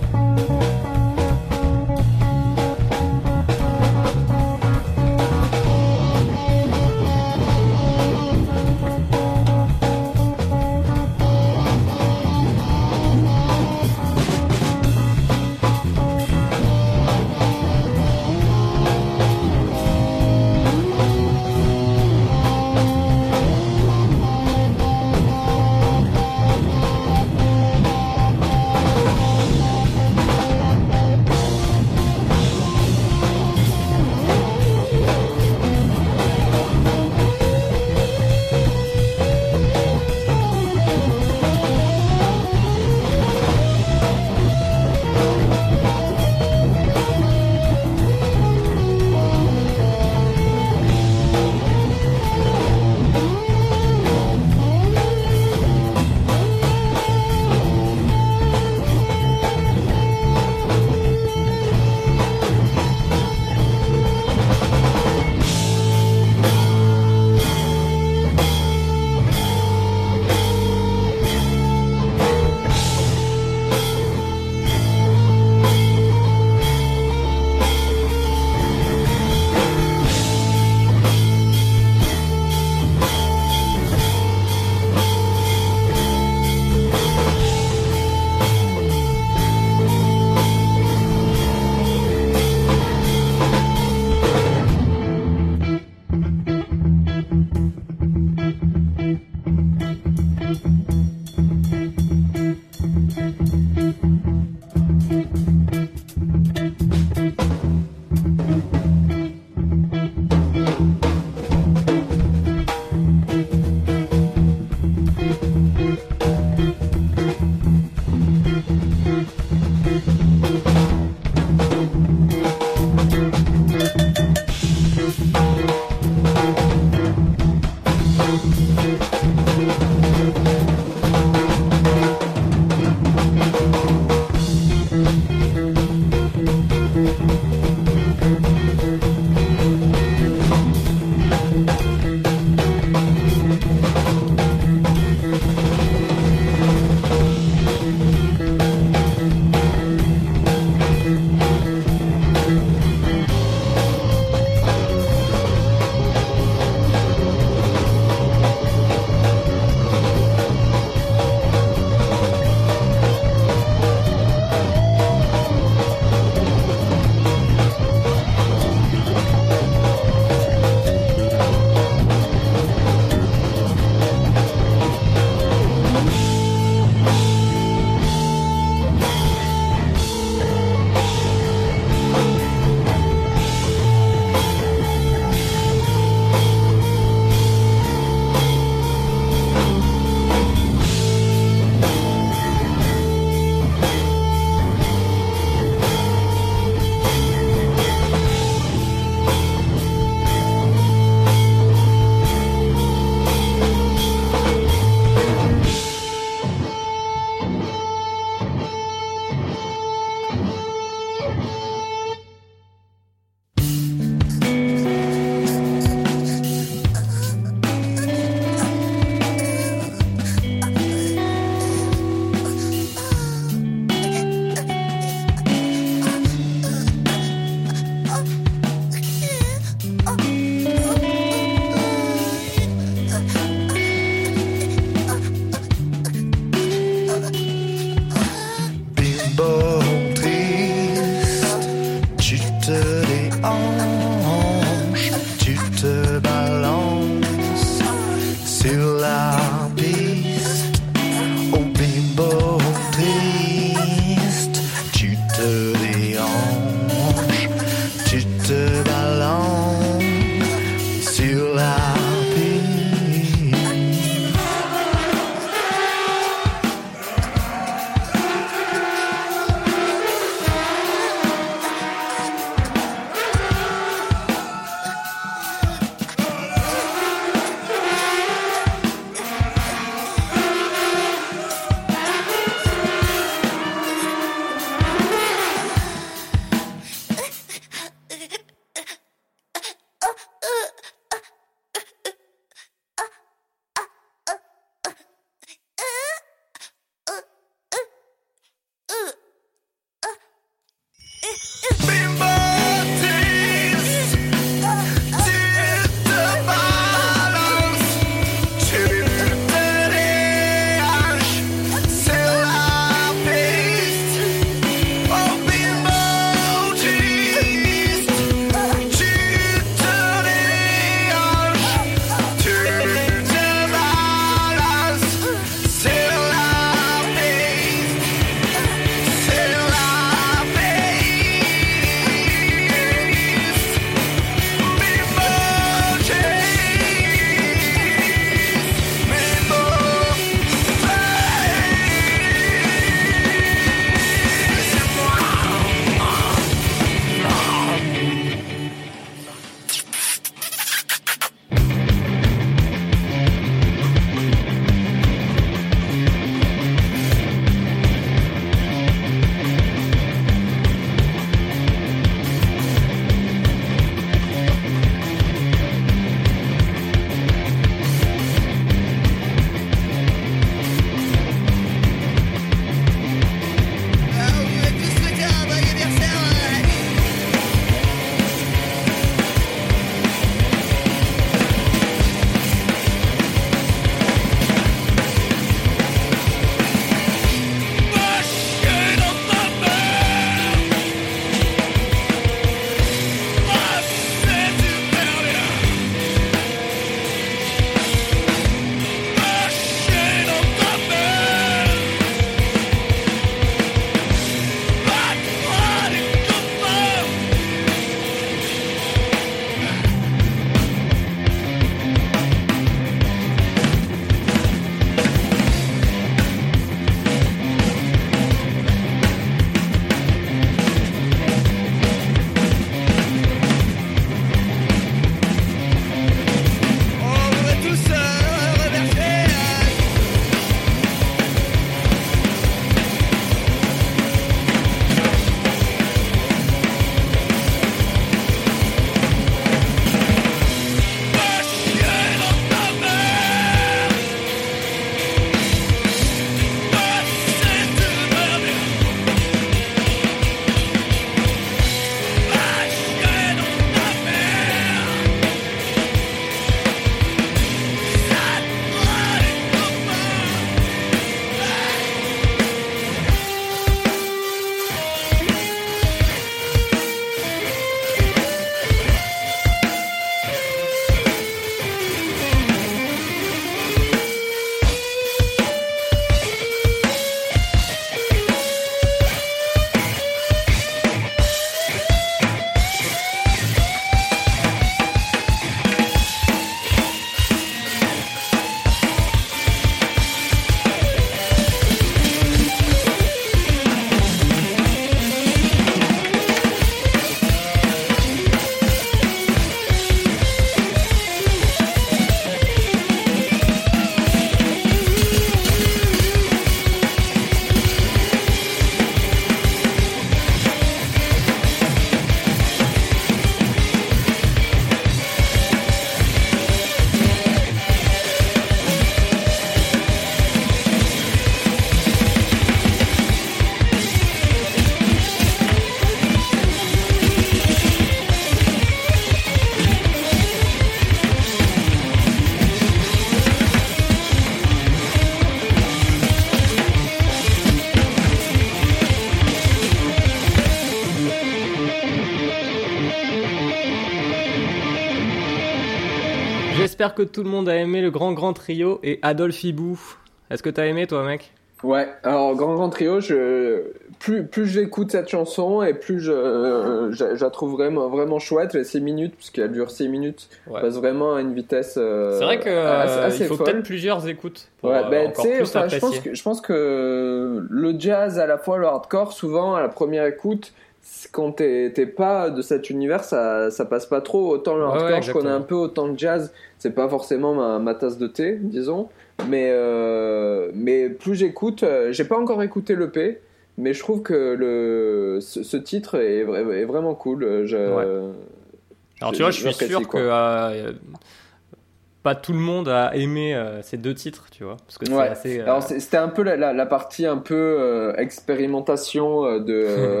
j'espère que tout le monde a aimé le grand trio et Adolphe Hibou. Est-ce que t'as aimé, toi, mec? Ouais, alors Grand Trio, plus j'écoute cette chanson et plus je la trouve vraiment chouette. Les 6 minutes, puisqu'elle dure 6 minutes, passe vraiment à une vitesse c'est vrai que assez il faut folle. peut-être plusieurs écoutes pour Ouais, encore plus apprécier. je pense que le jazz, à la fois le hardcore, souvent à la première écoute, quand t'es pas de cet univers, ça passe pas trop. Autant le hardcore, je connais un peu, autant le jazz, c'est pas forcément ma tasse de thé, disons. Mais plus j'écoute, j'ai pas encore écouté l'EP, mais je trouve que ce titre est vraiment cool. Alors tu vois, je suis sûr que pas tout le monde a aimé ces 2 titres, tu vois, parce que c'est assez. Alors c'était un peu la partie un peu expérimentation de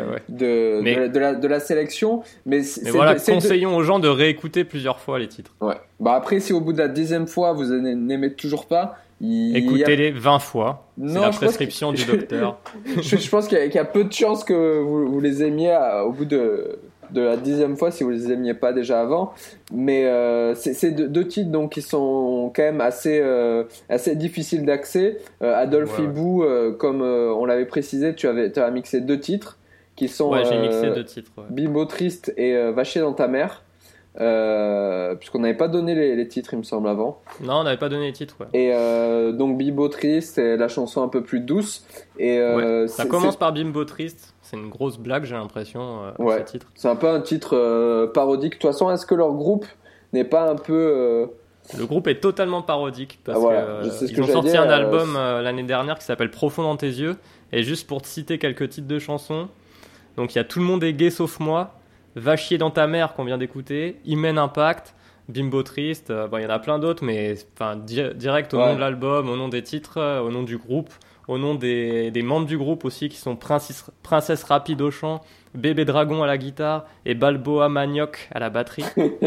la sélection, mais conseillons aux gens de réécouter plusieurs fois les titres. Ouais. Bah après, si au bout de la 10e fois vous n'aimez toujours pas, écoutez-les 20 fois. C'est la prescription du docteur. je pense qu'il y a peu de chances que vous les aimiez au bout de la 10e fois si vous les aimiez pas déjà avant, mais c'est 2 titres donc qui sont quand même assez difficiles d'accès. Adolphe Hibou, comme on l'avait précisé, tu as mixé 2 titres qui sont j'ai mixé 2 titres. Bimbo Triste et Va chier dans ta mère. Puisqu'on n'avait pas donné les titres, il me semble, avant. Non, on n'avait pas donné les titres. Et donc Bimbo Triste, c'est la chanson un peu plus douce. Et ça commence par Bimbo Triste. C'est une grosse blague, j'ai l'impression, ce titre. C'est un peu un titre parodique. De toute façon, est-ce que leur groupe n'est pas un peu... Le groupe est totalement parodique parce qu'ils ont sorti un album l'année dernière qui s'appelle Profond dans tes yeux. Et juste pour te citer quelques titres de chansons, donc il y a Tout le monde est gay sauf moi, Va chier dans ta mère qu'on vient d'écouter, Hymen Impact, Bimbo Triste, il y en a plein d'autres, mais direct au nom de l'album, au nom des titres, au nom du groupe, au nom des membres du groupe aussi qui sont Princesse Rapide au chant, Bébé Dragon à la guitare et Balboa Manioc à la batterie.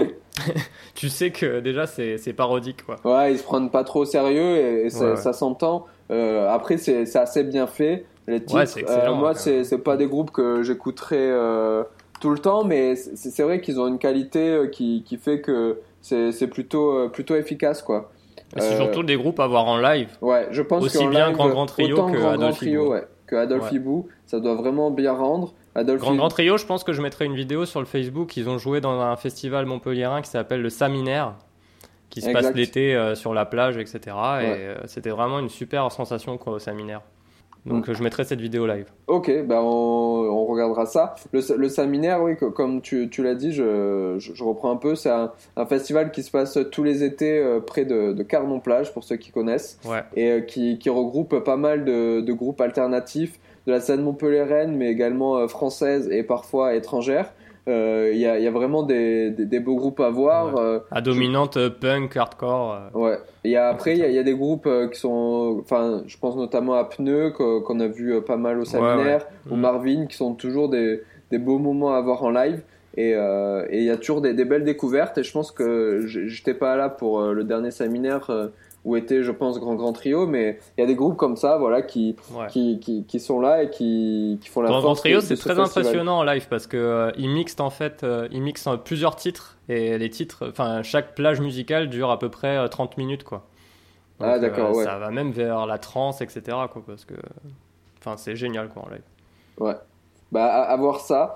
Tu sais que déjà c'est parodique, quoi. Ouais, ils se prennent pas trop au sérieux et ça s'entend. Après c'est assez bien fait. Les titres, c'est excellent, moi c'est pas des groupes que j'écouterais tout le temps, mais c'est vrai qu'ils ont une qualité qui fait que c'est plutôt efficace, quoi. C'est surtout des groupes à voir en live. Ouais, je pense aussi bien live, Grand Trio que Adolphe Hibou. Que Adolphe Hibou, ça doit vraiment bien rendre. Grand Trio, je pense que je mettrai une vidéo sur le Facebook. Ils ont joué dans un festival montpelliérain qui s'appelle le Saminaire, qui se passe l'été sur la plage, etc. Et c'était vraiment une super sensation, quoi, au Saminaire. Donc je mettrai cette vidéo live. Ok, bah on regardera ça. Le Saminaire, oui, comme tu l'as dit, je reprends un peu. C'est un festival qui se passe tous les étés près de Carnon-Plage, pour ceux qui connaissent, et qui regroupe pas mal de groupes alternatifs de la scène montpelliéraine, mais également française et parfois étrangère. Il y a vraiment des beaux groupes à voir. À dominante punk, hardcore. Après, il y a des groupes qui sont... Enfin, je pense notamment à Pneu, qu'on a vu pas mal au Saminaire, ou Marvin, qui sont toujours des beaux moments à voir en live. Et il y a toujours des belles découvertes. Et je pense que j'étais pas là pour le dernier Saminaire où était, je pense, Grand Trio, mais il y a des groupes comme ça, voilà, qui sont là et qui font la force. Grand Trio, c'est très impressionnant en live parce que ils mixent plusieurs titres et les titres, enfin chaque plage musicale dure à peu près 30 minutes, quoi. Donc, d'accord, ça va même vers la trance, etc., quoi, parce que, enfin, c'est génial, quoi, en live. Ouais. Bah, à voir ça.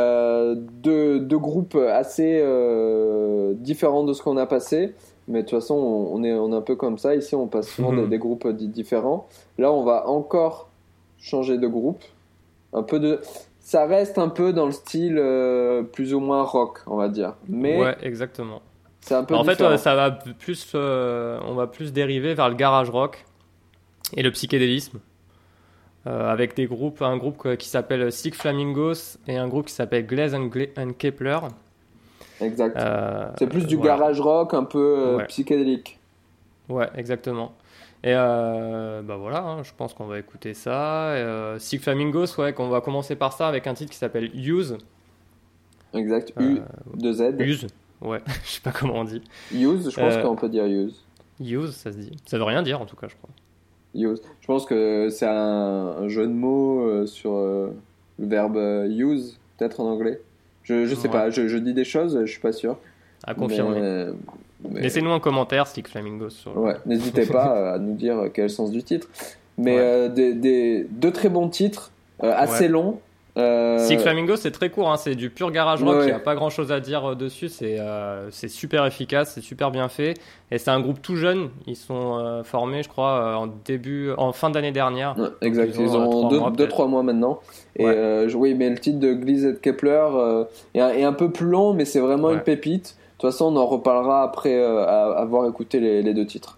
Deux groupes assez différents de ce qu'on a passé. Mais de toute façon, on est un peu comme ça. Ici, on passe souvent des groupes différents. Là, on va encore changer de groupe. Ça reste un peu dans le style plus ou moins rock, on va dire. Mais ouais, exactement. C'est un peu différent. En fait, ça va plus, on va plus dériver vers le garage rock et le psychédélisme. Avec un groupe qui s'appelle Sick Flamingos et un groupe qui s'appelle Glaze and Kepler. Exact. C'est plus du garage rock un peu psychédélique. Ouais, exactement. Et voilà, je pense qu'on va écouter ça. Sick Flamingos, qu'on va commencer par ça avec un titre qui s'appelle Use. Exact. U2Z. Use. Ouais, je sais pas comment on dit. Use, je pense qu'on peut dire use. Use, ça se dit. Ça veut rien dire en tout cas, je crois. Use. Je pense que c'est un jeu de mots sur le verbe use, peut-être en anglais. Je sais pas, je dis des choses, je suis pas sûr. À confirmer. Mais... Laissez-nous un commentaire, Six Flamingos. Ouais, n'hésitez pas à nous dire quel est le sens du titre. Mais deux très bons titres, assez longs. Six Flamingos, c'est très court, hein, c'est du pur garage rock, il n'y a pas grand chose à dire dessus, c'est super efficace, c'est super bien fait, et c'est un groupe tout jeune, ils sont formés je crois en fin d'année dernière. Ouais, exact, ils ont 2-3 mois maintenant, et mais le titre de Glizzed Kepler est un peu plus long, mais c'est vraiment une pépite. De toute façon on en reparlera après avoir écouté les deux titres.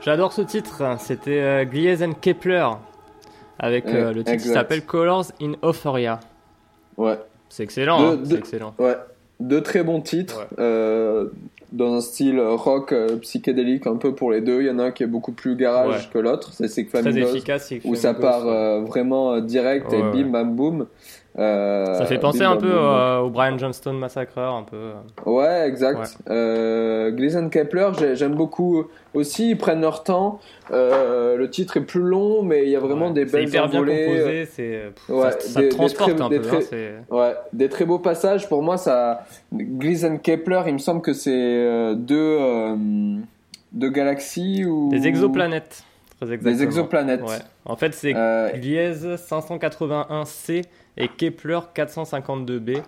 J'adore ce titre. C'était Gliez and Kepler avec le titre qui s'appelle Colors in Euphoria. Ouais. C'est excellent. C'est excellent. Ouais. 2 très bons titres. Ouais. Dans un style rock psychédélique un peu pour les deux. Il y en a un qui est beaucoup plus garage que l'autre. C'est Sick Flamingos. Très efficace. Où ça part vraiment direct et bim bam boum. Ça fait penser un peu au Brian Johnston Massacre un peu. Ouais, exact. Gliez and Kepler, j'aime beaucoup aussi. Ils prennent leur temps. Le titre est plus long, mais il y a vraiment des belles envolées. C'est hyper bien composé. Ça te transporte un peu. Des très beaux passages. Pour moi, Gliez and Kepler, il me semble que c'est deux galaxies ou des exoplanètes. Des exoplanètes. Ouais. En fait, c'est Gliez 581c et Kepler 452b.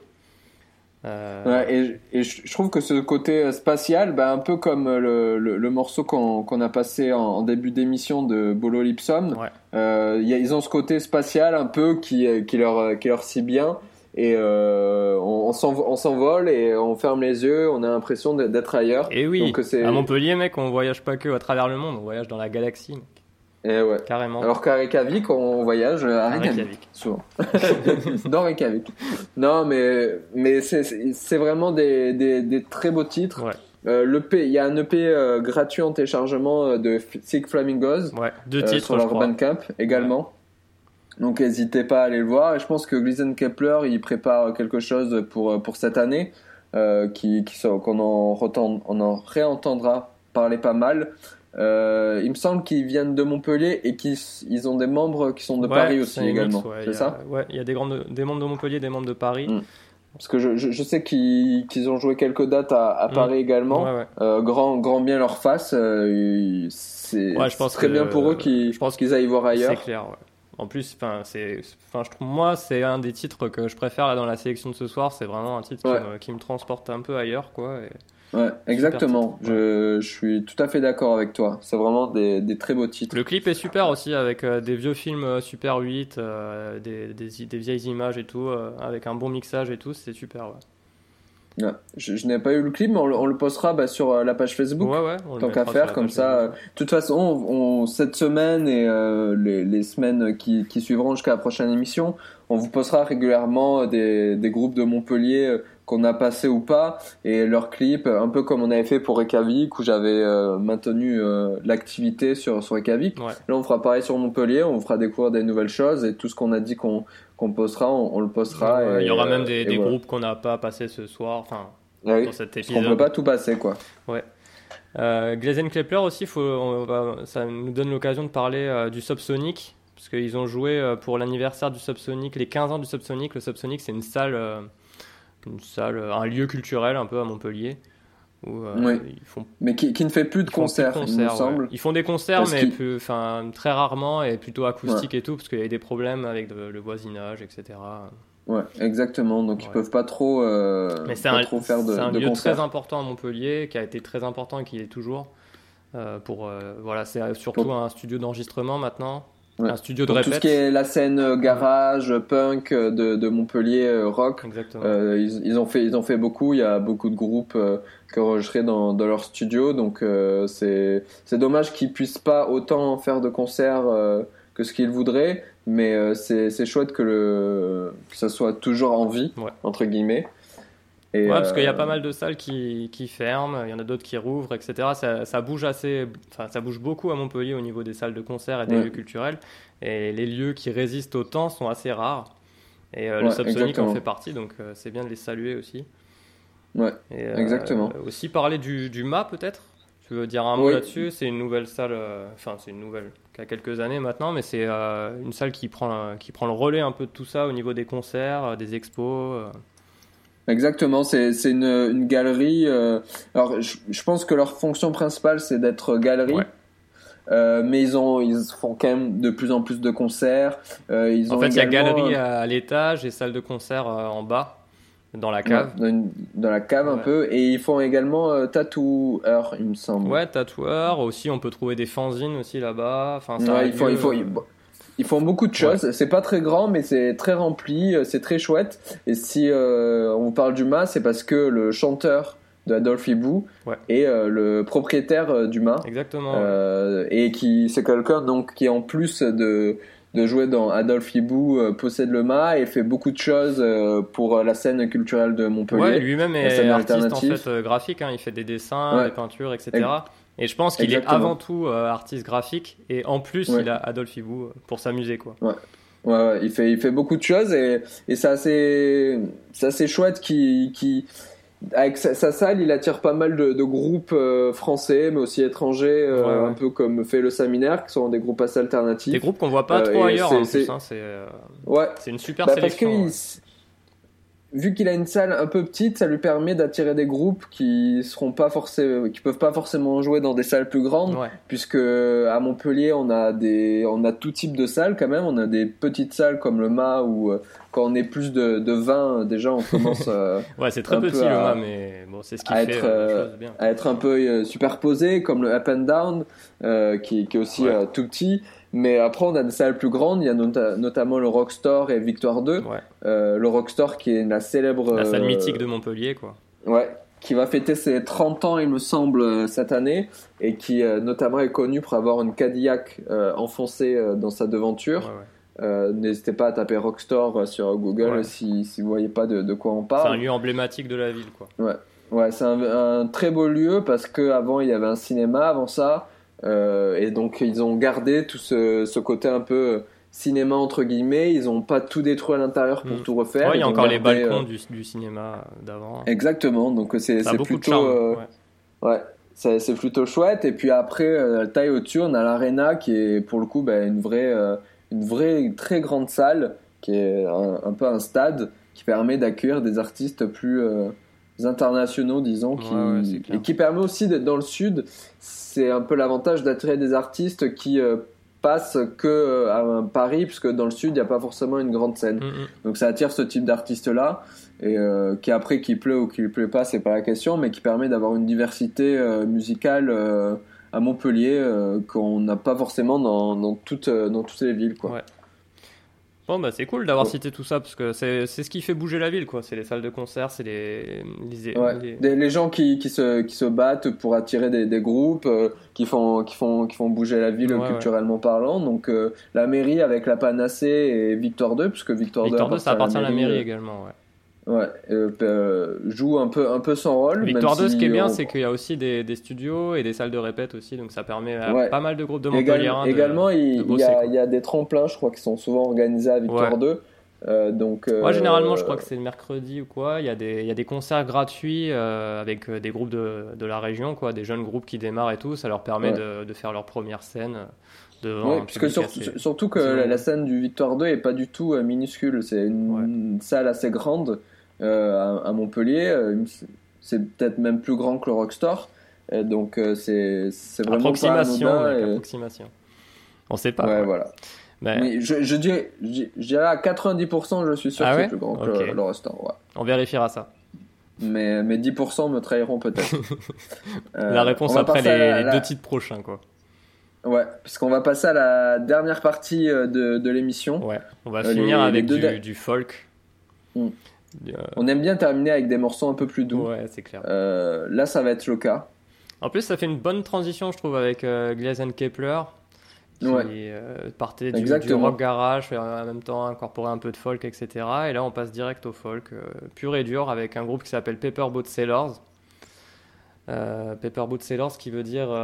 Et je trouve que ce côté spatial, un peu comme le morceau qu'on a passé en début d'émission de Bolo Lipsom, ils ont ce côté spatial un peu qui leur sied bien. Et on s'envole et on ferme les yeux, on a l'impression d'être ailleurs. Et oui, donc, à Montpellier, mec, on voyage pas que à travers le monde, on voyage dans la galaxie. Mec. Et ouais. Carrément. Alors qu'à Reykjavik, on voyage à Reykjavik. Souvent. Dans Reykjavik. Non, mais c'est vraiment des très beaux titres. Ouais. Il y a un EP gratuit en téléchargement de Sick Flamingos. Ouais, 2 titres, sur leur Bandcamp également. Ouais. Donc n'hésitez pas à aller le voir. Et je pense que Gliez and Kepler, il prépare quelque chose pour cette année, qu'on en réentendra parler pas mal. Il me semble qu'ils viennent de Montpellier et qu'ils ont des membres qui sont de Paris aussi également. C'est ça ? Ouais, il y a des membres de Montpellier, des membres de Paris. Parce que je sais qu'ils ont joué quelques dates à Paris également. Grand bien leur face. Je pense très bien pour eux qu'ils aillent voir ailleurs. C'est clair, ouais. En plus, je trouve, moi, c'est un des titres que je préfère là dans la sélection de ce soir. C'est vraiment un titre qui me transporte un peu ailleurs, quoi. Ouais, exactement. Je suis tout à fait d'accord avec toi. C'est vraiment des très beaux titres. Le clip est super aussi, avec des vieux films Super 8, des vieilles images et tout, avec un bon mixage et tout. C'est super, ouais. Ouais. Je n'ai pas eu le clip, mais on le postera sur la page Facebook. Ouais, tant qu'à faire, comme ça. De toute façon, cette semaine et les semaines qui suivront jusqu'à la prochaine émission, on vous postera régulièrement des groupes de Montpellier qu'on a passé ou pas, et leurs clips, un peu comme on avait fait pour Reykjavik, où j'avais maintenu l'activité sur Reykjavik. Ouais. Là, on fera pareil sur Montpellier, on vous fera découvrir des nouvelles choses, et tout ce qu'on a dit qu'on postera, on le postera. Il y aura même des groupes qu'on n'a pas passé ce soir, dans cet épisode. Parce qu'on peut pas tout passer, quoi. Ouais. Gliez and Kepler aussi, ça nous donne l'occasion de parler du Subsonic, parce qu'ils ont joué pour l'anniversaire du Subsonic, les 15 ans du Subsonic. Le Subsonic, c'est une salle, un lieu culturel un peu à Montpellier. Où, ils font, mais qui ne fait plus de concerts, il me semble. Ils font des concerts, très rarement, et plutôt acoustiques et tout, parce qu'il y a eu des problèmes avec le voisinage, etc. Ouais, exactement. Donc ils peuvent pas trop, mais c'est trop faire de concerts. C'est un lieu très important à Montpellier, qui a été très important et qui l'est toujours. C'est surtout un studio d'enregistrement maintenant. Ouais. Un studio de répète. Tout ce qui est la scène garage, punk de Montpellier, rock. Exactement. Ils ont fait beaucoup. Il y a beaucoup de groupes qui ont enregistré dans leur studio. Donc c'est dommage qu'ils puissent pas autant faire de concerts que ce qu'ils voudraient. Mais c'est chouette que ça soit toujours en vie, entre guillemets. Et parce qu'il y a pas mal de salles qui ferment, il y en a d'autres qui rouvrent, etc. Ça bouge ça bouge beaucoup à Montpellier au niveau des salles de concert et des lieux culturels. Et les lieux qui résistent au temps sont assez rares. Et le Subsonic en fait partie, donc c'est bien de les saluer aussi. Ouais, exactement. Aussi parler du MA peut-être. Tu veux dire un mot là-dessus? C'est une nouvelle salle, c'est une nouvelle qui a quelques années maintenant, mais c'est une salle qui prend le relais un peu de tout ça au niveau des concerts, des expos. Exactement, c'est une galerie. Alors, je pense que leur fonction principale, c'est d'être galerie. Ouais. Mais ils font quand même de plus en plus de concerts. Il y a galerie à l'étage et salle de concert en bas, dans la cave. Dans la cave un peu. Et ils font également tatoueur, il me semble. Ouais, tatoueur. Aussi, on peut trouver des fanzines aussi là-bas. Ils font beaucoup de choses. C'est pas très grand, mais c'est très rempli. C'est très chouette. Et si on vous parle du MA, c'est parce que le chanteur de Adolphe Hibou et le propriétaire du mât. Exactement. Et c'est quelqu'un donc qui en plus de jouer dans Adolphe Hibou possède le mât et fait beaucoup de choses pour la scène culturelle de Montpellier. Ouais, lui-même est artiste en fait graphique, hein, il fait des dessins, des peintures, etc. Et je pense qu'il est avant tout artiste graphique et en plus il a Adolphe Hibou pour s'amuser quoi. Ouais, il fait beaucoup de choses et c'est assez chouette qui avec sa salle, il attire pas mal de groupes français, mais aussi étrangers, un peu comme fait le Séminaire, qui sont des groupes assez alternatifs. Des groupes qu'on voit pas trop ailleurs, en plus. Hein, c'est une super sélection. Parce que vu qu'il a une salle un peu petite, ça lui permet d'attirer des groupes qui peuvent pas forcément jouer dans des salles plus grandes, puisque à Montpellier, on a tout type de salles quand même. On a des petites salles comme le mât où quand on est plus de 20, déjà on commence c'est très petit le mât, mais bon, c'est ce qui fait bien. À être un peu superposé, comme le Up and Down, qui est aussi tout petit. Mais après, on a des salles plus grandes. Il y a notamment le Rockstore et Victoire 2. Le Rockstore qui est la célèbre... La salle mythique de Montpellier, quoi. Ouais, qui va fêter ses 30 ans, il me semble, cette année. Et qui, notamment, est connu pour avoir une Cadillac enfoncée dans sa devanture. N'hésitez pas à taper Rockstore sur Google si vous voyez pas de quoi on parle. C'est un lieu emblématique de la ville, quoi. Ouais, c'est un très beau lieu parce qu'avant, il y avait un cinéma avant ça. Et donc ils ont gardé tout ce côté un peu cinéma entre guillemets, ils ont pas tout détruit à l'intérieur pour tout refaire. Il y a encore les balcons du cinéma d'avant. Exactement, donc c'est plutôt c'est plutôt chouette. Et puis après taille au-dessus, on a l'Arena qui est pour le coup une vraie très grande salle qui est un peu un stade qui permet d'accueillir des artistes plus internationaux, disons, et qui permet aussi d'être dans le sud. C'est un peu l'avantage d'attirer des artistes qui passent que à Paris, puisque dans le sud il n'y a pas forcément une grande scène. Donc ça attire ce type d'artistes là, et qui pleut ou qui plaît pas, c'est pas la question, mais qui permet d'avoir une diversité musicale à Montpellier qu'on n'a pas forcément dans toutes les villes, quoi. Bon, c'est cool d'avoir cité tout ça parce que c'est ce qui fait bouger la ville, quoi. C'est les salles de concert, c'est les gens qui se battent pour attirer des groupes qui font bouger la ville culturellement parlant. Donc la mairie avec la Panacée et Victoire 2, puisque Victoire 2 ça appartient à la mairie également. Joue un peu son rôle. Victoire 2, ce qui est bien, c'est qu'il y a aussi des studios et des salles de répète aussi, donc ça permet à pas mal de groupes de Montpelliérains également, il y a des tremplins, je crois, qui sont souvent organisés à Victoire 2. Généralement, je crois que c'est le mercredi ou quoi. Il y a des concerts gratuits avec des groupes de la région, quoi, des jeunes groupes qui démarrent et tout. Ça leur permet de faire leur première scène. Parce que surtout que la scène du Victoire 2 est pas du tout minuscule. C'est une salle assez grande à Montpellier. C'est peut-être même plus grand que le Rockstore. Donc c'est vraiment pas anodin. Approximation. On sait pas. Voilà. Mais je dirais à 90%, je suis sûr que c'est plus grand que le Rockstore. On vérifiera ça. Mais 10% me trahiront peut-être. La réponse après les 2 titres prochains, quoi. Ouais, parce qu'on va passer à la dernière partie de l'émission. Ouais, on va finir avec du folk. On aime bien terminer avec des morceaux un peu plus doux. Ouais, c'est clair. Là, ça va être le cas. En plus, ça fait une bonne transition, je trouve, avec Glaze and Kepler, qui partait du rock garage, et en même temps incorporer un peu de folk, etc. Et là, on passe direct au folk pur et dur avec un groupe qui s'appelle Pepper Boat Sailors. Pepper Boat Sailors qui veut dire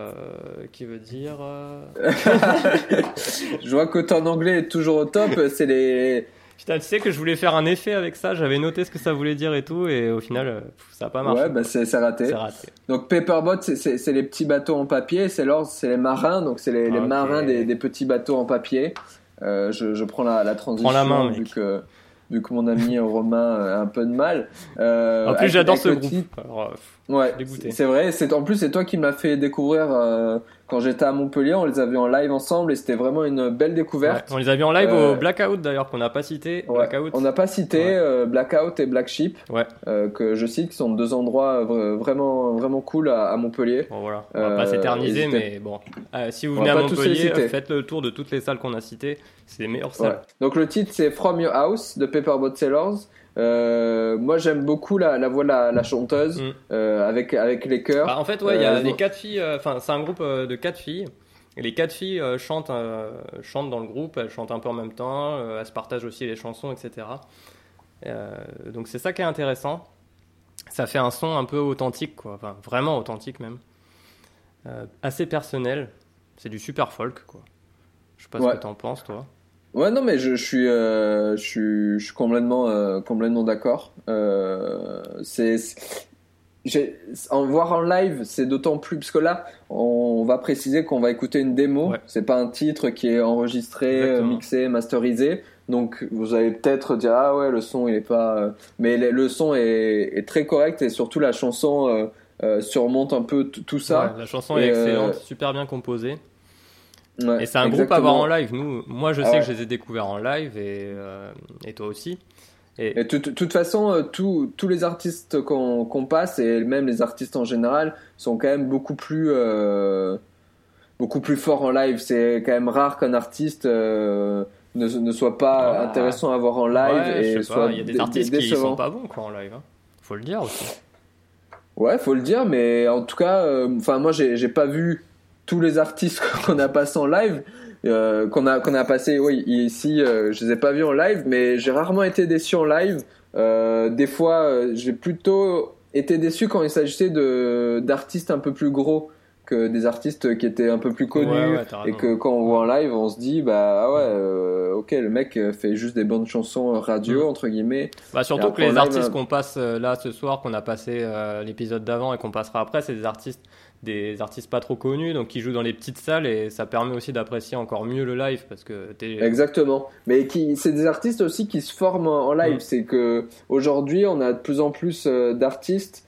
je vois que ton anglais est toujours au top. C'est les Putain, tu sais que je voulais faire un effet avec ça, j'avais noté ce que ça voulait dire et tout, et au final ça a pas marché. C'est raté. Donc Pepperboat, c'est les petits bateaux en papier, c'est les marins, donc c'est les marins des petits bateaux en papier. Je prends la transition. Prends la main, vu que mon ami Romain a un peu de mal. En plus, j'adore ce groupe. Alors, c'est vrai. En plus, c'est toi qui m'as fait découvrir quand j'étais à Montpellier. On les a vus en live ensemble et c'était vraiment une belle découverte. On les a vus en live au Blackout d'ailleurs, qu'on n'a pas cité. Blackout. On n'a pas cité Blackout et Black Sheep, que je cite, qui sont 2 endroits vraiment, vraiment cool à Montpellier. Bon, voilà. On va pas s'éterniser, mais bon. Si vous venez à Montpellier, faites le tour de toutes les salles qu'on a citées. C'est les meilleures salles. Donc le titre, c'est From Your House de Pepper Boat Sailors. Moi, j'aime beaucoup la voix de la chanteuse avec les chœurs. Bah, en fait, ouais, il y a les 4 filles. Enfin, c'est un groupe de 4 filles. Et les 4 filles chantent dans le groupe. Elles chantent un peu en même temps. Elles se partagent aussi les chansons, etc. Donc c'est ça qui est intéressant. Ça fait un son un peu authentique, quoi. Enfin, vraiment authentique même. Assez personnel. C'est du super folk, quoi. Je sais pas ce que t'en penses, toi. Ouais, non, mais je suis complètement d'accord. En voir en live, c'est d'autant plus parce que là, on va préciser qu'on va écouter une démo. Ouais. C'est pas un titre qui est enregistré, mixé, masterisé. Donc vous allez peut-être dire ah ouais, le son il est pas. Mais le son est très correct et surtout la chanson surmonte un peu tout ça. Ouais, la chanson est excellente, super bien composée. Ouais, et c'est un groupe à voir en live. Moi, je sais que je les ai découverts en live et toi aussi. Et de toute façon, tous les artistes qu'on passe et même les artistes en général sont quand même beaucoup plus forts en live. C'est quand même rare qu'un artiste ne soit pas intéressant à voir en live et soit il y a des artistes qui sont pas bons quoi en live. Faut le dire aussi. Ouais, faut le dire, mais en tout cas, moi j'ai pas vu tous les artistes qu'on a passés en live, qu'on a passé, ici, je les ai pas vus en live, mais j'ai rarement été déçu en live. Des fois, j'ai plutôt été déçu quand il s'agissait d'artistes un peu plus gros que des artistes qui étaient un peu plus connus, et que quand on voit en live, on se dit ok, le mec fait juste des bonnes chansons radio entre guillemets. Bah surtout que les artistes qu'on passe là ce soir, qu'on a passé l'épisode d'avant et qu'on passera après, c'est des artistes pas trop connus, donc qui jouent dans les petites salles, et ça permet aussi d'apprécier encore mieux le live parce que exactement. Mais c'est des artistes aussi qui se forment en live. C'est que aujourd'hui on a de plus en plus d'artistes.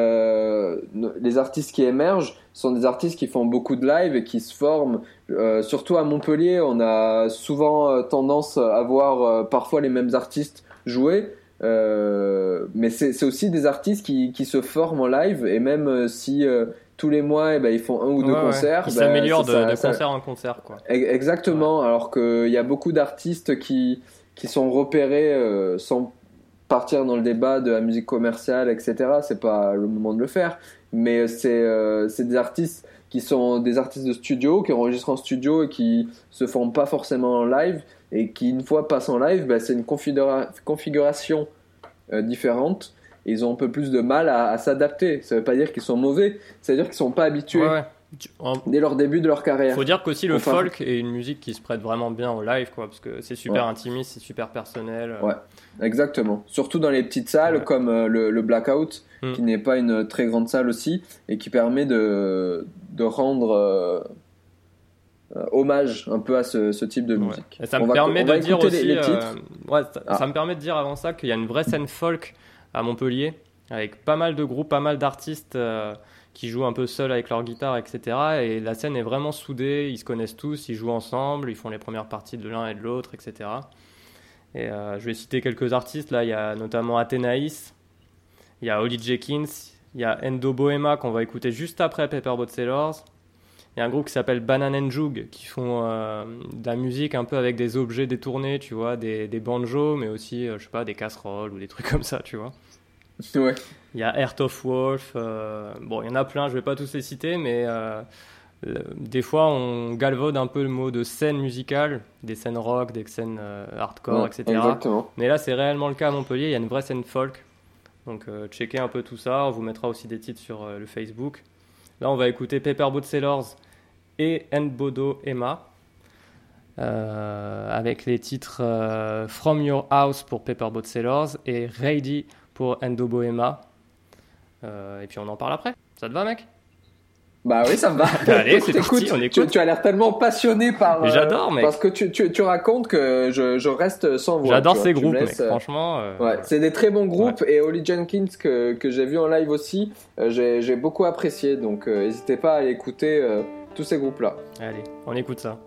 Les artistes qui émergent sont des artistes qui font beaucoup de live et qui se forment. Surtout à Montpellier, on a souvent tendance à voir parfois les mêmes artistes jouer. Mais c'est aussi des artistes qui se forment en live, et même si tous les mois ils font un ou deux concerts, qui s'améliorent de concert en concert quoi. Exactement. Alors qu'il y a beaucoup d'artistes qui sont repérés sans partir dans le débat de la musique commerciale, etc. C'est pas le moment de le faire, mais c'est des artistes qui sont des artistes de studio, qui enregistrent en studio et qui se forment pas forcément en live, et qui une fois passent en live, c'est une configuration différente. Et ils ont un peu plus de mal à s'adapter. Ça veut pas dire qu'ils sont mauvais, ça veut dire qu'ils sont pas habitués dès leur début de leur carrière. Faut dire qu'aussi le folk est une musique qui se prête vraiment bien au live, quoi, parce que c'est super intimiste, c'est super personnel. Ouais, exactement. Surtout dans les petites salles comme le Blackout, qui n'est pas une très grande salle aussi, et qui permet de rendre hommage un peu à ce type de musique. Et ça me permet de dire aussi, ça me permet de dire avant ça qu'il y a une vraie scène folk à Montpellier, avec pas mal de groupes, pas mal d'artistes qui jouent un peu seuls avec leur guitare, etc. Et la scène est vraiment soudée, ils se connaissent tous, ils jouent ensemble, ils font les premières parties de l'un et de l'autre, etc. Et je vais citer quelques artistes, là il y a notamment Athénaïs, il y a Holly Jenkins, il y a Endo Bohema qu'on va écouter juste après Pepper Boatsailors. Il y a un groupe qui s'appelle Banana Jug qui font de la musique un peu avec des objets détournés, tu vois, des banjos, mais aussi, je sais pas, des casseroles ou des trucs comme ça, tu vois. Ouais. Il y a Heart of Wolf, bon, il y en a plein, je vais pas tous les citer, mais des fois on galvaude un peu le mot de scène musicale, des scènes rock, des scènes hardcore, etc. Exactement. Mais là, c'est réellement le cas à Montpellier, il y a une vraie scène folk. Donc, checkez un peu tout ça, on vous mettra aussi des titres sur le Facebook. Là, on va écouter Pepper Boatsailors et Nbodo Emma avec les titres From Your House pour Pepper Boatsailors et Ready pour Endo Bohema. Et puis on en parle après. Ça te va, mec? Bah oui, ça me va. Allez, c'est parti, on écoute. Tu as l'air tellement passionné par. J'adore, mec. Parce que tu racontes que je reste sans voix. J'adore ces groupes, mec. Franchement. Ouais, c'est des très bons groupes, et Holly Jenkins que j'ai vu en live aussi, j'ai beaucoup apprécié. Donc n'hésitez pas à aller écouter tous ces groupes-là. Allez, on écoute ça.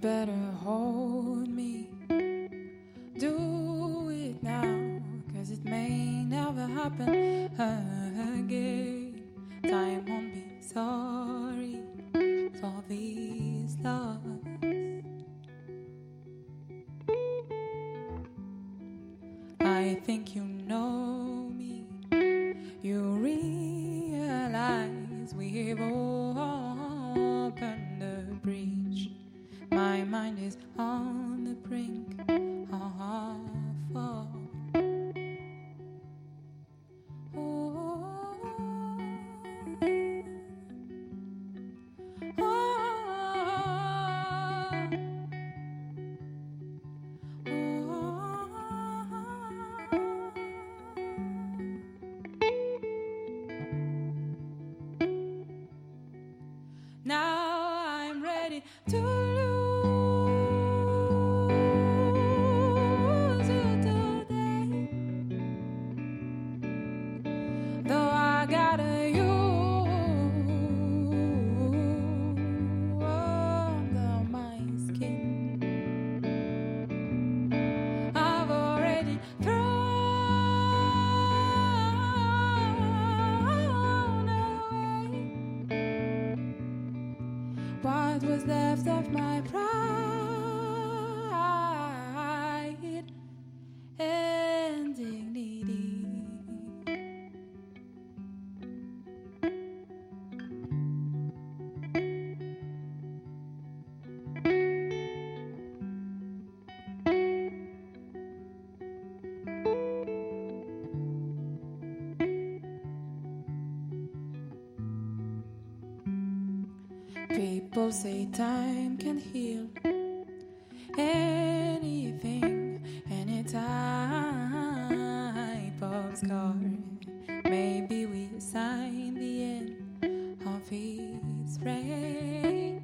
better hold me. Do it now, 'cause it may never happen again. Time won't be sorry for these loves. I think you know me. You realize we've opened the breach. My mind is on the brink of fall. Now I'm ready to lose you today. Though I got you under my skin, I've already thrown away what was left of my pride and dignity. People say time can heal anything, any type of scar. Maybe we'll sign the end of its reign.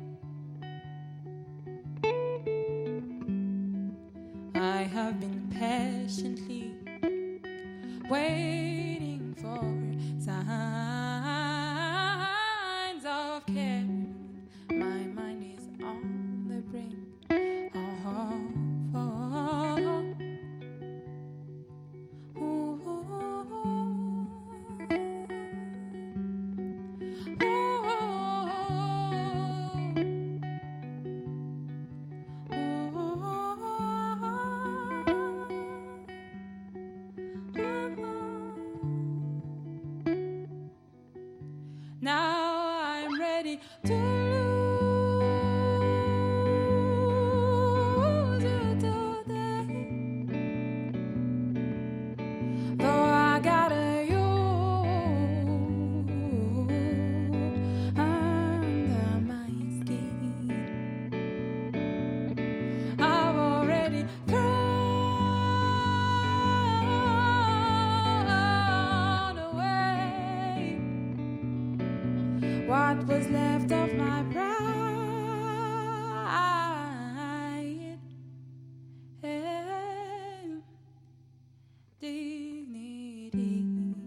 I have been patiently waiting for signs of care. My mind is on the brink of fall. Now I'm ready to lose you today. Though I got you under my skin, I've already thrown away what was left of my pride and dignity.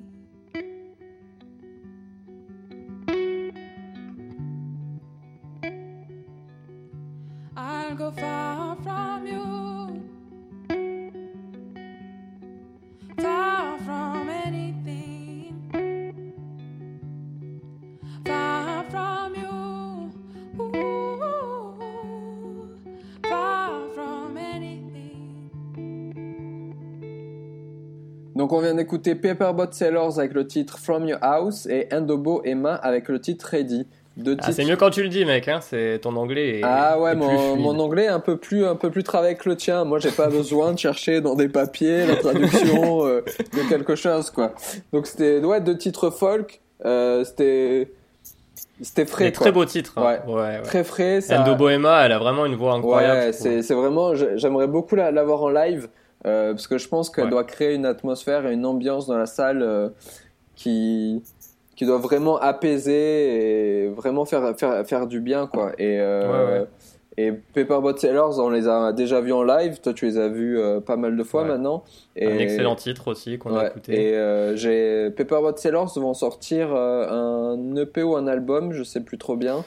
I'll go far from you, far from anything, far from you, far from anything. Donc on vient d'écouter Paperbot Sailors avec le titre From Your House et Ndobo Emma avec le titre Ready. Deux titres. C'est mieux quand tu le dis, mec. Hein. Ton anglais est ouais, est plus fluide. mon anglais est un peu plus travaillé que le tien. Moi, j'ai pas besoin de chercher dans des papiers la traduction de quelque chose, quoi. Donc c'était deux titres folk. C'était frais. Des très beaux titres. Hein. Ouais. Très frais. Ndobo Emma, elle a vraiment une voix incroyable. Ouais, c'est vraiment. J'aimerais beaucoup la voir en live parce que je pense qu'elle doit créer une atmosphère et une ambiance dans la salle qui doit vraiment apaiser et vraiment faire du bien, quoi. Et Paperbot Sailors, on les a déjà vus en live. Toi, tu les as vus pas mal de fois maintenant. Et un excellent titre aussi qu'on a écouté. Et Paperbot Sailors vont sortir un EP ou un album, je sais plus trop bien.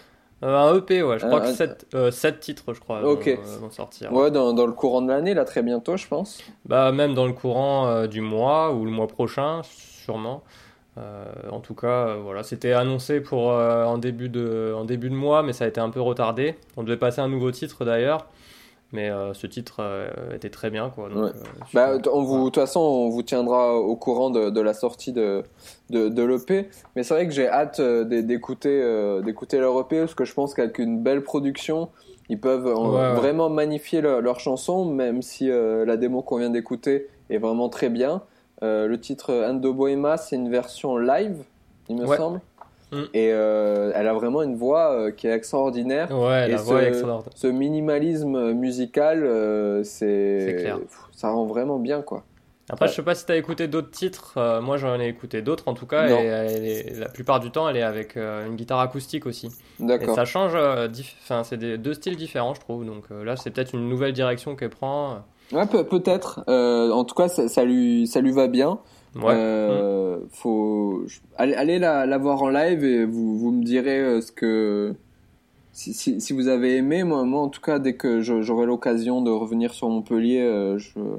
Un EP, ouais, je crois que 7 titres, je crois, vont sortir. Ouais, dans le courant de l'année, là, très bientôt, je pense. Bah, même dans le courant du mois ou le mois prochain, sûrement. En tout cas, voilà, c'était annoncé pour en début de mois, mais ça a été un peu retardé. On devait passer un nouveau titre d'ailleurs, mais ce titre était très bien, quoi. Donc, de toute façon, on vous tiendra au courant de la sortie de l'EP. Mais c'est vrai que j'ai hâte d'écouter leur EP, parce que je pense qu'avec une belle production, ils peuvent vraiment magnifier leur chanson, même si la démo qu'on vient d'écouter est vraiment très bien. Le titre Ando Bohema, c'est une version live, il me semble. Et elle a vraiment une voix qui est extraordinaire. Ouais, la voix est extraordinaire. Ce minimalisme musical, c'est clair. Ça rend vraiment bien, quoi. Après, je sais pas si t'as écouté d'autres titres. Moi, j'en ai écouté d'autres, en tout cas. Et la plupart du temps, elle est avec une guitare acoustique aussi. D'accord. Et ça change. C'est deux styles différents, je trouve. Donc là, c'est peut-être une nouvelle direction qu'elle prend. Ouais, peut-être. En tout cas, ça lui va bien. Ouais. Faut aller la voir en live et vous me direz ce que si vous avez aimé. Moi, en tout cas, dès que j'aurai l'occasion de revenir sur Montpellier,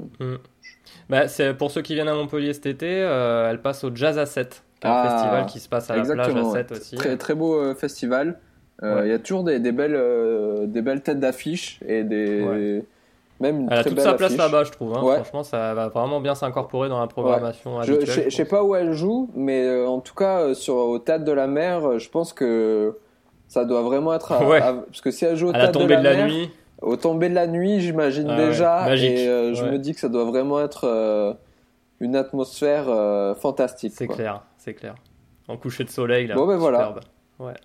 Bah, c'est pour ceux qui viennent à Montpellier cet été, elle passe au Jazz à 7, qui est un festival qui se passe à la plage à 7 aussi. Très très beau festival. Il y a toujours des belles têtes d'affiche et même elle a toute sa place affiche. là-bas, je trouve. Franchement, ça va vraiment bien s'incorporer dans la programmation habituelle. Je sais pas où elle joue, mais en tout cas, au Théâtre de la Mer, je pense que ça doit vraiment être... parce que si elle joue au Théâtre de la Mer... Nuit. Au tomber de la nuit, j'imagine déjà. Magique. Et je me dis que ça doit vraiment être une atmosphère fantastique. C'est clair. En coucher de soleil, là. Bon, ben superbe. Voilà.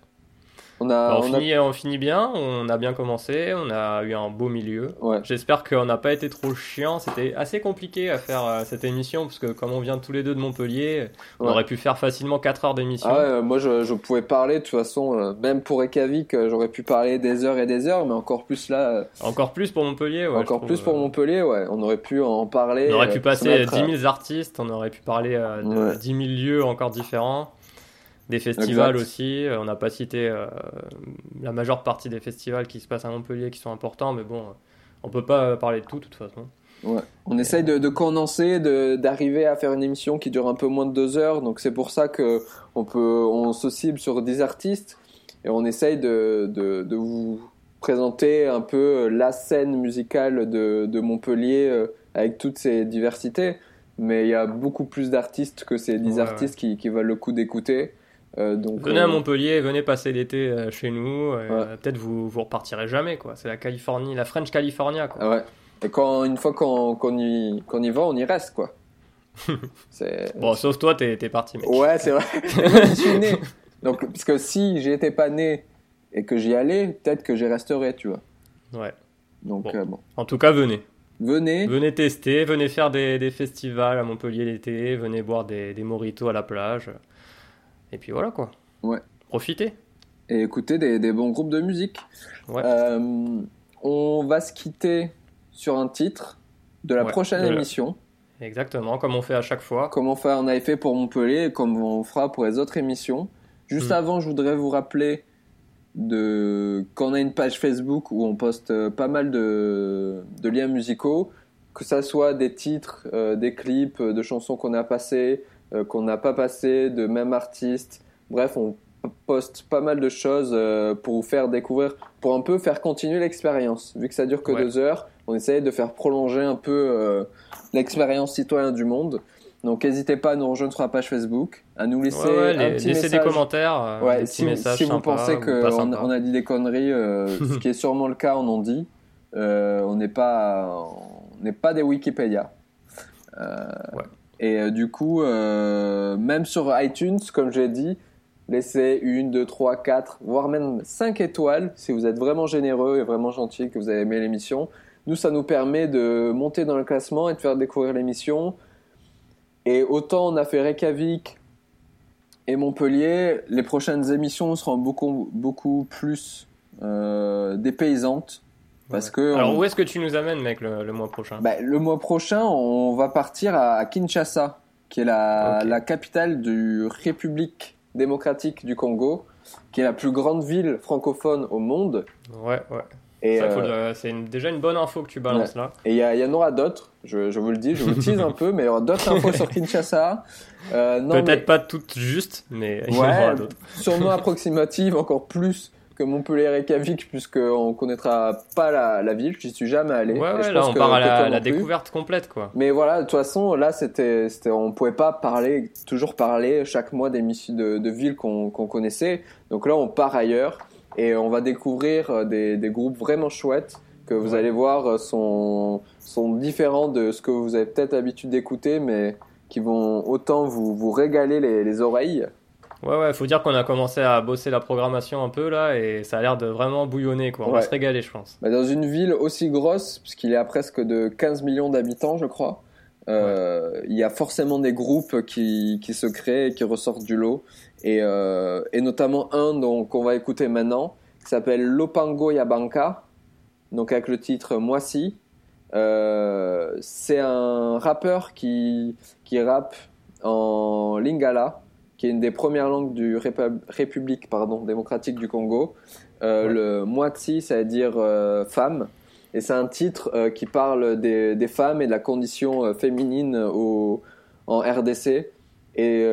On finit bien, on a bien commencé, on a eu un beau milieu. Ouais. J'espère qu'on n'a pas été trop chiant. C'était assez compliqué à faire cette émission, parce que comme on vient tous les deux de Montpellier, on aurait pu faire facilement 4 heures d'émission. Moi je pouvais parler, de toute façon, même pour Reykjavik, j'aurais pu parler des heures et des heures, mais encore plus là... Encore plus pour Montpellier, ouais. Pour Montpellier, ouais. On aurait pu en parler. On aurait pu passer 10 000 artistes, on aurait pu parler de 10 000 lieux encore différents. Des festivals aussi, on n'a pas cité la majeure partie des festivals qui se passent à Montpellier qui sont importants, mais bon, on peut pas parler de tout de toute façon. Ouais. On essaye de condenser, d'arriver à faire une émission qui dure un peu moins de 2 heures, donc c'est pour ça qu'on se cible sur 10 artistes et on essaye de vous présenter un peu la scène musicale de Montpellier avec toutes ses diversités, mais il y a beaucoup plus d'artistes que ces 10 artistes qui valent le coup d'écouter. Venez à Montpellier, venez passer l'été chez nous. Peut-être vous repartirez jamais, quoi. C'est la Californie, la French California, quoi. Ouais. Et une fois qu'on y va, on y reste, quoi. Bon, sauf toi, t'es parti, mec. Ouais, c'est vrai. Moi, j'y suis né. Donc, parce que si j'étais pas né et que j'y allais, peut-être que j'y resterais, tu vois. Ouais. Donc bon. En tout cas, venez. Venez tester, venez faire des festivals à Montpellier l'été, venez boire des mojitos à la plage. Et puis voilà, quoi. Ouais. Profitez. Et écoutez des bons groupes de musique. Ouais. On va se quitter sur un titre de la prochaine émission. Exactement, comme on fait à chaque fois. Comme on avait fait pour Montpellier et comme on fera pour les autres émissions. Juste avant, je voudrais vous rappeler qu'on a une page Facebook où on poste pas mal de liens musicaux, que ça soit des titres, des clips, de chansons qu'on a passées, qu'on n'a pas passé, de même artiste. Bref, on poste pas mal de choses pour vous faire découvrir, pour un peu faire continuer l'expérience. Vu que ça dure que 2 heures, on essaye de faire prolonger un peu l'expérience citoyen du monde. Donc n'hésitez pas à nous rejoindre sur la page Facebook, à nous laisser un petit message. Des commentaires, des petits messages si vous sympas, pensez qu'on a dit des conneries, ce qui est sûrement le cas, on en dit. On n'est pas des Wikipédia. Et du coup, même sur iTunes, comme j'ai dit, laissez 1, 2, 3, 4, voire même 5 étoiles si vous êtes vraiment généreux et vraiment gentil, que vous avez aimé l'émission. Nous, ça nous permet de monter dans le classement et de faire découvrir l'émission. Et autant on a fait Reykjavik et Montpellier, les prochaines émissions seront beaucoup plus dépaysantes. Parce que alors où est-ce que tu nous amènes, mec, le mois prochain ? Le mois prochain, on va partir à Kinshasa, qui est la capitale du République démocratique du Congo. qui est la plus grande ville francophone au monde. Ouais. Et Ça, c'est déjà une bonne info que tu balances là. Et il y en aura d'autres, je vous le dis, je vous tease un peu, mais il y aura d'autres infos sur Kinshasa. Peut-être pas toutes justes, mais il y en aura d'autres. Sûrement approximatives, encore plus que Montpellier et Reykjavik, puisqu'on connaîtra pas la ville, j'y suis jamais allé. Ouais, là on part à la découverte complète, quoi. Mais voilà, de toute façon, là on pouvait pas toujours parler chaque mois de villes qu'on connaissait. Donc là, on part ailleurs. Et on va découvrir des groupes vraiment chouettes que vous allez voir sont différents de ce que vous avez peut-être l'habitude d'écouter, mais qui vont autant vous régaler les oreilles. Ouais, faut dire qu'on a commencé à bosser la programmation un peu là et ça a l'air de vraiment bouillonner, quoi. On va se régaler, je pense. Dans une ville aussi grosse, puisqu'il y a presque de 15 millions d'habitants, je crois, il y a forcément des groupes qui se créent et qui ressortent du lot. Et notamment un qu'on va écouter maintenant, qui s'appelle Lopango Yabanka, donc avec le titre Moisi. C'est un rappeur qui rappe en lingala, qui est une des premières langues du République démocratique du Congo. Le Moisi, ça veut dire femme. Et c'est un titre qui parle des femmes et de la condition féminine en RDC. Et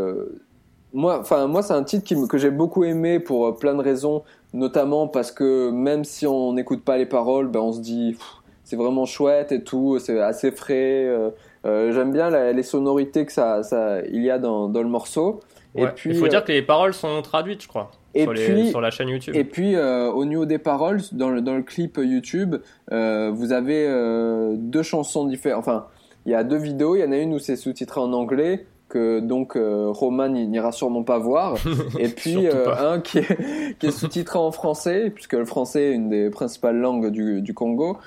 moi, c'est un titre que j'ai beaucoup aimé pour plein de raisons, notamment parce que même si on n'écoute pas les paroles, on se dit c'est vraiment chouette et tout, c'est assez frais. J'aime bien les sonorités que il y a dans le morceau. Ouais. Et puis, il faut dire que les paroles sont traduites, je crois, sur la chaîne YouTube. Et puis, au niveau des paroles, dans le clip YouTube, vous avez 2 chansons différentes. Enfin, il y a 2 vidéos. Il y en a une où c'est sous-titré en anglais, que donc Roman n'ira sûrement pas voir. Et puis, un qui est sous-titré en français, puisque le français est une des principales langues du Congo.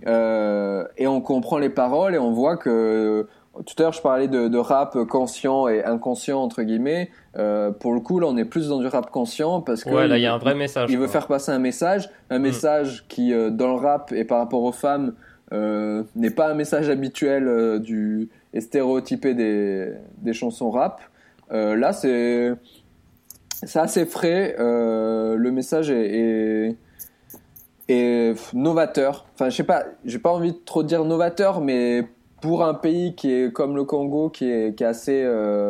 Et on comprend les paroles et on voit que... Tout à l'heure, je parlais de rap conscient et inconscient, entre guillemets. Pour le coup, là, on est plus dans du rap conscient parce que là, il y a un vrai message. Il veut faire passer un message qui, dans le rap et par rapport aux femmes, n'est pas un message habituel et stéréotypé des chansons rap. Là, c'est assez frais. Le message est novateur. Enfin, je sais pas, j'ai pas envie de trop dire novateur, mais pour un pays qui est comme le Congo, qui est assez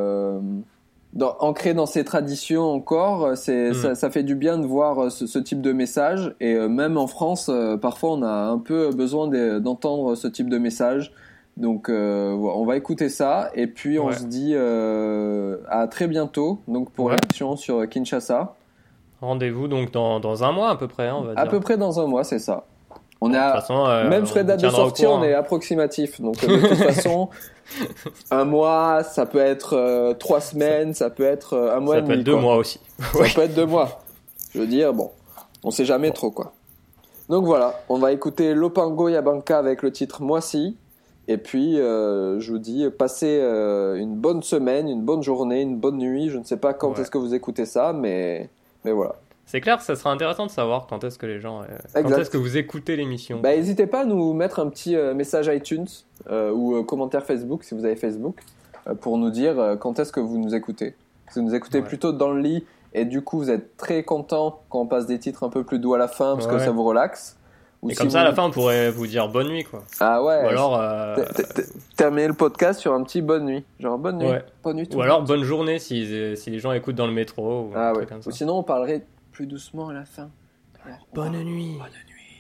ancré dans ses traditions encore, ça fait du bien de voir ce type de message. Et même en France, parfois on a un peu besoin d'entendre ce type de message. Donc on va écouter ça et puis on se dit à très bientôt donc pour l'émission sur Kinshasa. Rendez-vous donc dans un mois à peu près, on va dire. À peu près dans un mois, c'est ça. On a, de toute façon, même sur les dates de sortie, on est approximatif. Donc, de toute façon, un mois, ça peut être 3 semaines, ça peut être un mois et demi. Ça peut être 2 mois aussi. Ça peut être 2 mois. Je veux dire, on sait jamais trop, quoi. Donc voilà, on va écouter Lopango Yabanka avec le titre Moisi. Et puis, je vous dis, passez une bonne semaine, une bonne journée, une bonne nuit. Je ne sais pas quand est-ce que vous écoutez ça, mais voilà. C'est clair, ça sera intéressant de savoir quand est-ce que les gens, quand est-ce que vous écoutez l'émission. N'hésitez pas à nous mettre un petit message iTunes ou commentaire Facebook si vous avez Facebook pour nous dire quand est-ce que vous nous écoutez. Si vous nous écoutez plutôt dans le lit et du coup vous êtes très content quand on passe des titres un peu plus doux à la fin parce que ça vous relaxe. Ou et comme ça à la fin on pourrait vous dire bonne nuit, quoi. Ah ouais. Ou alors terminer le podcast sur un petit bonne nuit, genre bonne nuit. Bonne nuit. Ou alors bonne journée si les gens écoutent dans le métro ou un truc comme ça. Ou sinon on parlerait plus doucement à la fin. Bonne nuit. Bonne nuit.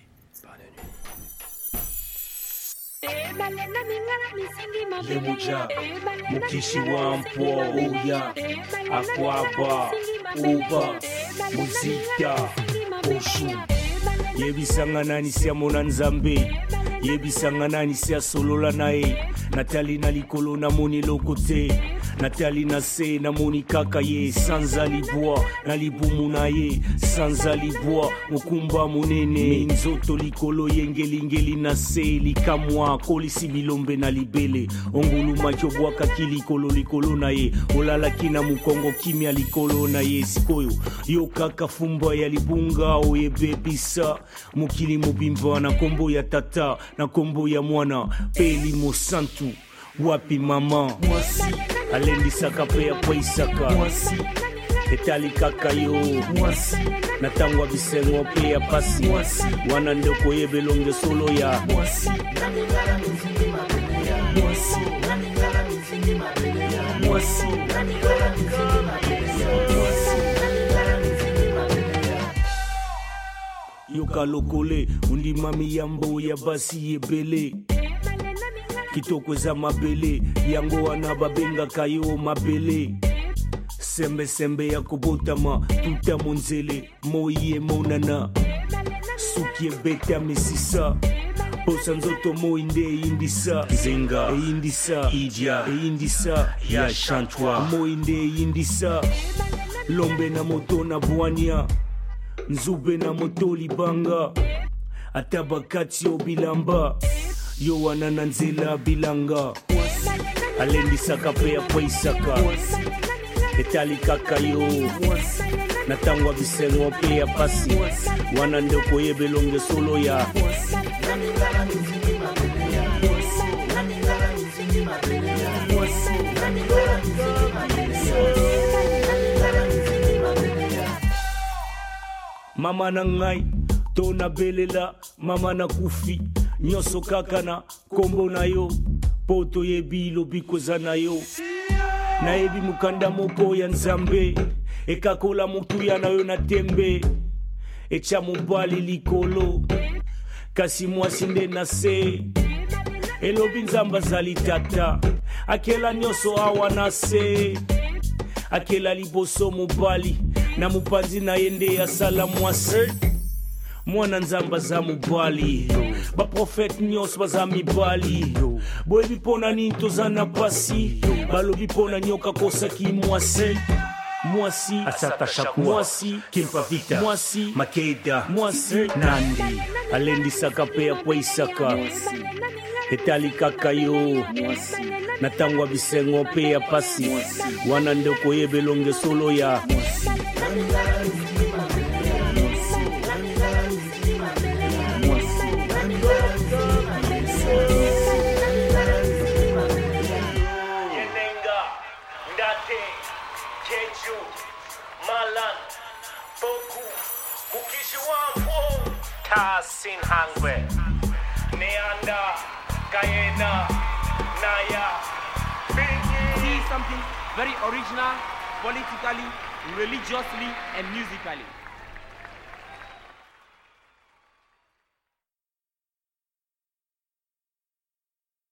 Yemuja, Mukishi Wampo, Uya, Akwaba, Uba, Muzika, Oshu. Yebisangananisia Monanzambe, Yebisangananisia Solola Nae, Nathalie Nalikolo Namoni Lokote. Nathalie Nassé, Namoni Kakaye, Sanzalibois, Nalibumunaye, Sanzalibois, Mukumba Munene, Nzoto Likolo Yengelingeli Nassé, Likamwa, Kolisi Bilombe Nalibele, Ongulu Machobwa Kakili Kolo Likolo Naye, Olala Kina Mukongo Kimia Likolo Naye, Sikoyo, Yokaka Fumba ya Libunga, Oye Bebisa, Mukili Mubimba, na kombo ya tata, na kombo ya mwana, Peli Mosantu. Wapi mama Mwasi Alendi saka pe ya kwa isaka Mwasi etali kaka yo mwasi natangwa bisengo pe ya pasi mwasi wana ndeko yebelonge solo ya mwasi namingala mizingi mabele ya mwasi namingala mizingi mabele ya mwasi namingala mizingi mabele ya mwasi namingala mizingi mabele ya yoka lokole undi mami yambo ya basi yebele kitoko za mabele yango wana babenga kayo mabele sembe sembe ya kobotama tuta monzele moye monana suki beta mesisa posa nzoto moinde indisa zenga indisa ija indisa ya chantwa moinde indisa lombe na moto na bwania nzube na moto libanga atabakati obilamba yo wana na nzela bilanga alendisaka pe ya poisaka etali kaka yo natangwa bisengo pe ya pasi wana ndeko yebelonge solo ya namingala mizingi mabele ya namingala mizingi mabele ya namingala mizingi mabele ya mama na ngai to na belela mama na kufi nyoso kaka na kombo na yo poto yebi lobi koza na yo nayebi mukanda moko ya nzambe ekakola motuya na yo na tembe etya mobali likolo kasi mwasi nde na se elobi nzambe azali tata akela nyonso awa na se akela liboso mobali na mopanzi na ye nde asala mwasi mwana nzambe aza mobali baprofete nyonso baza mibali boyebi mpona nini toza na pasi balobi mpona nyoka kosaki mwasi mwasi asatashakuwa mwasi kimpavita mwasi makeda mwasi nandi alendisaka pe apoisaka etali kaka yo natangwa bisengo pe ya pasi wana ndeko yebelonge solo ya Sin Hangwe, Neanda, Guyana, Naya, See something very original, politically, religiously, and musically.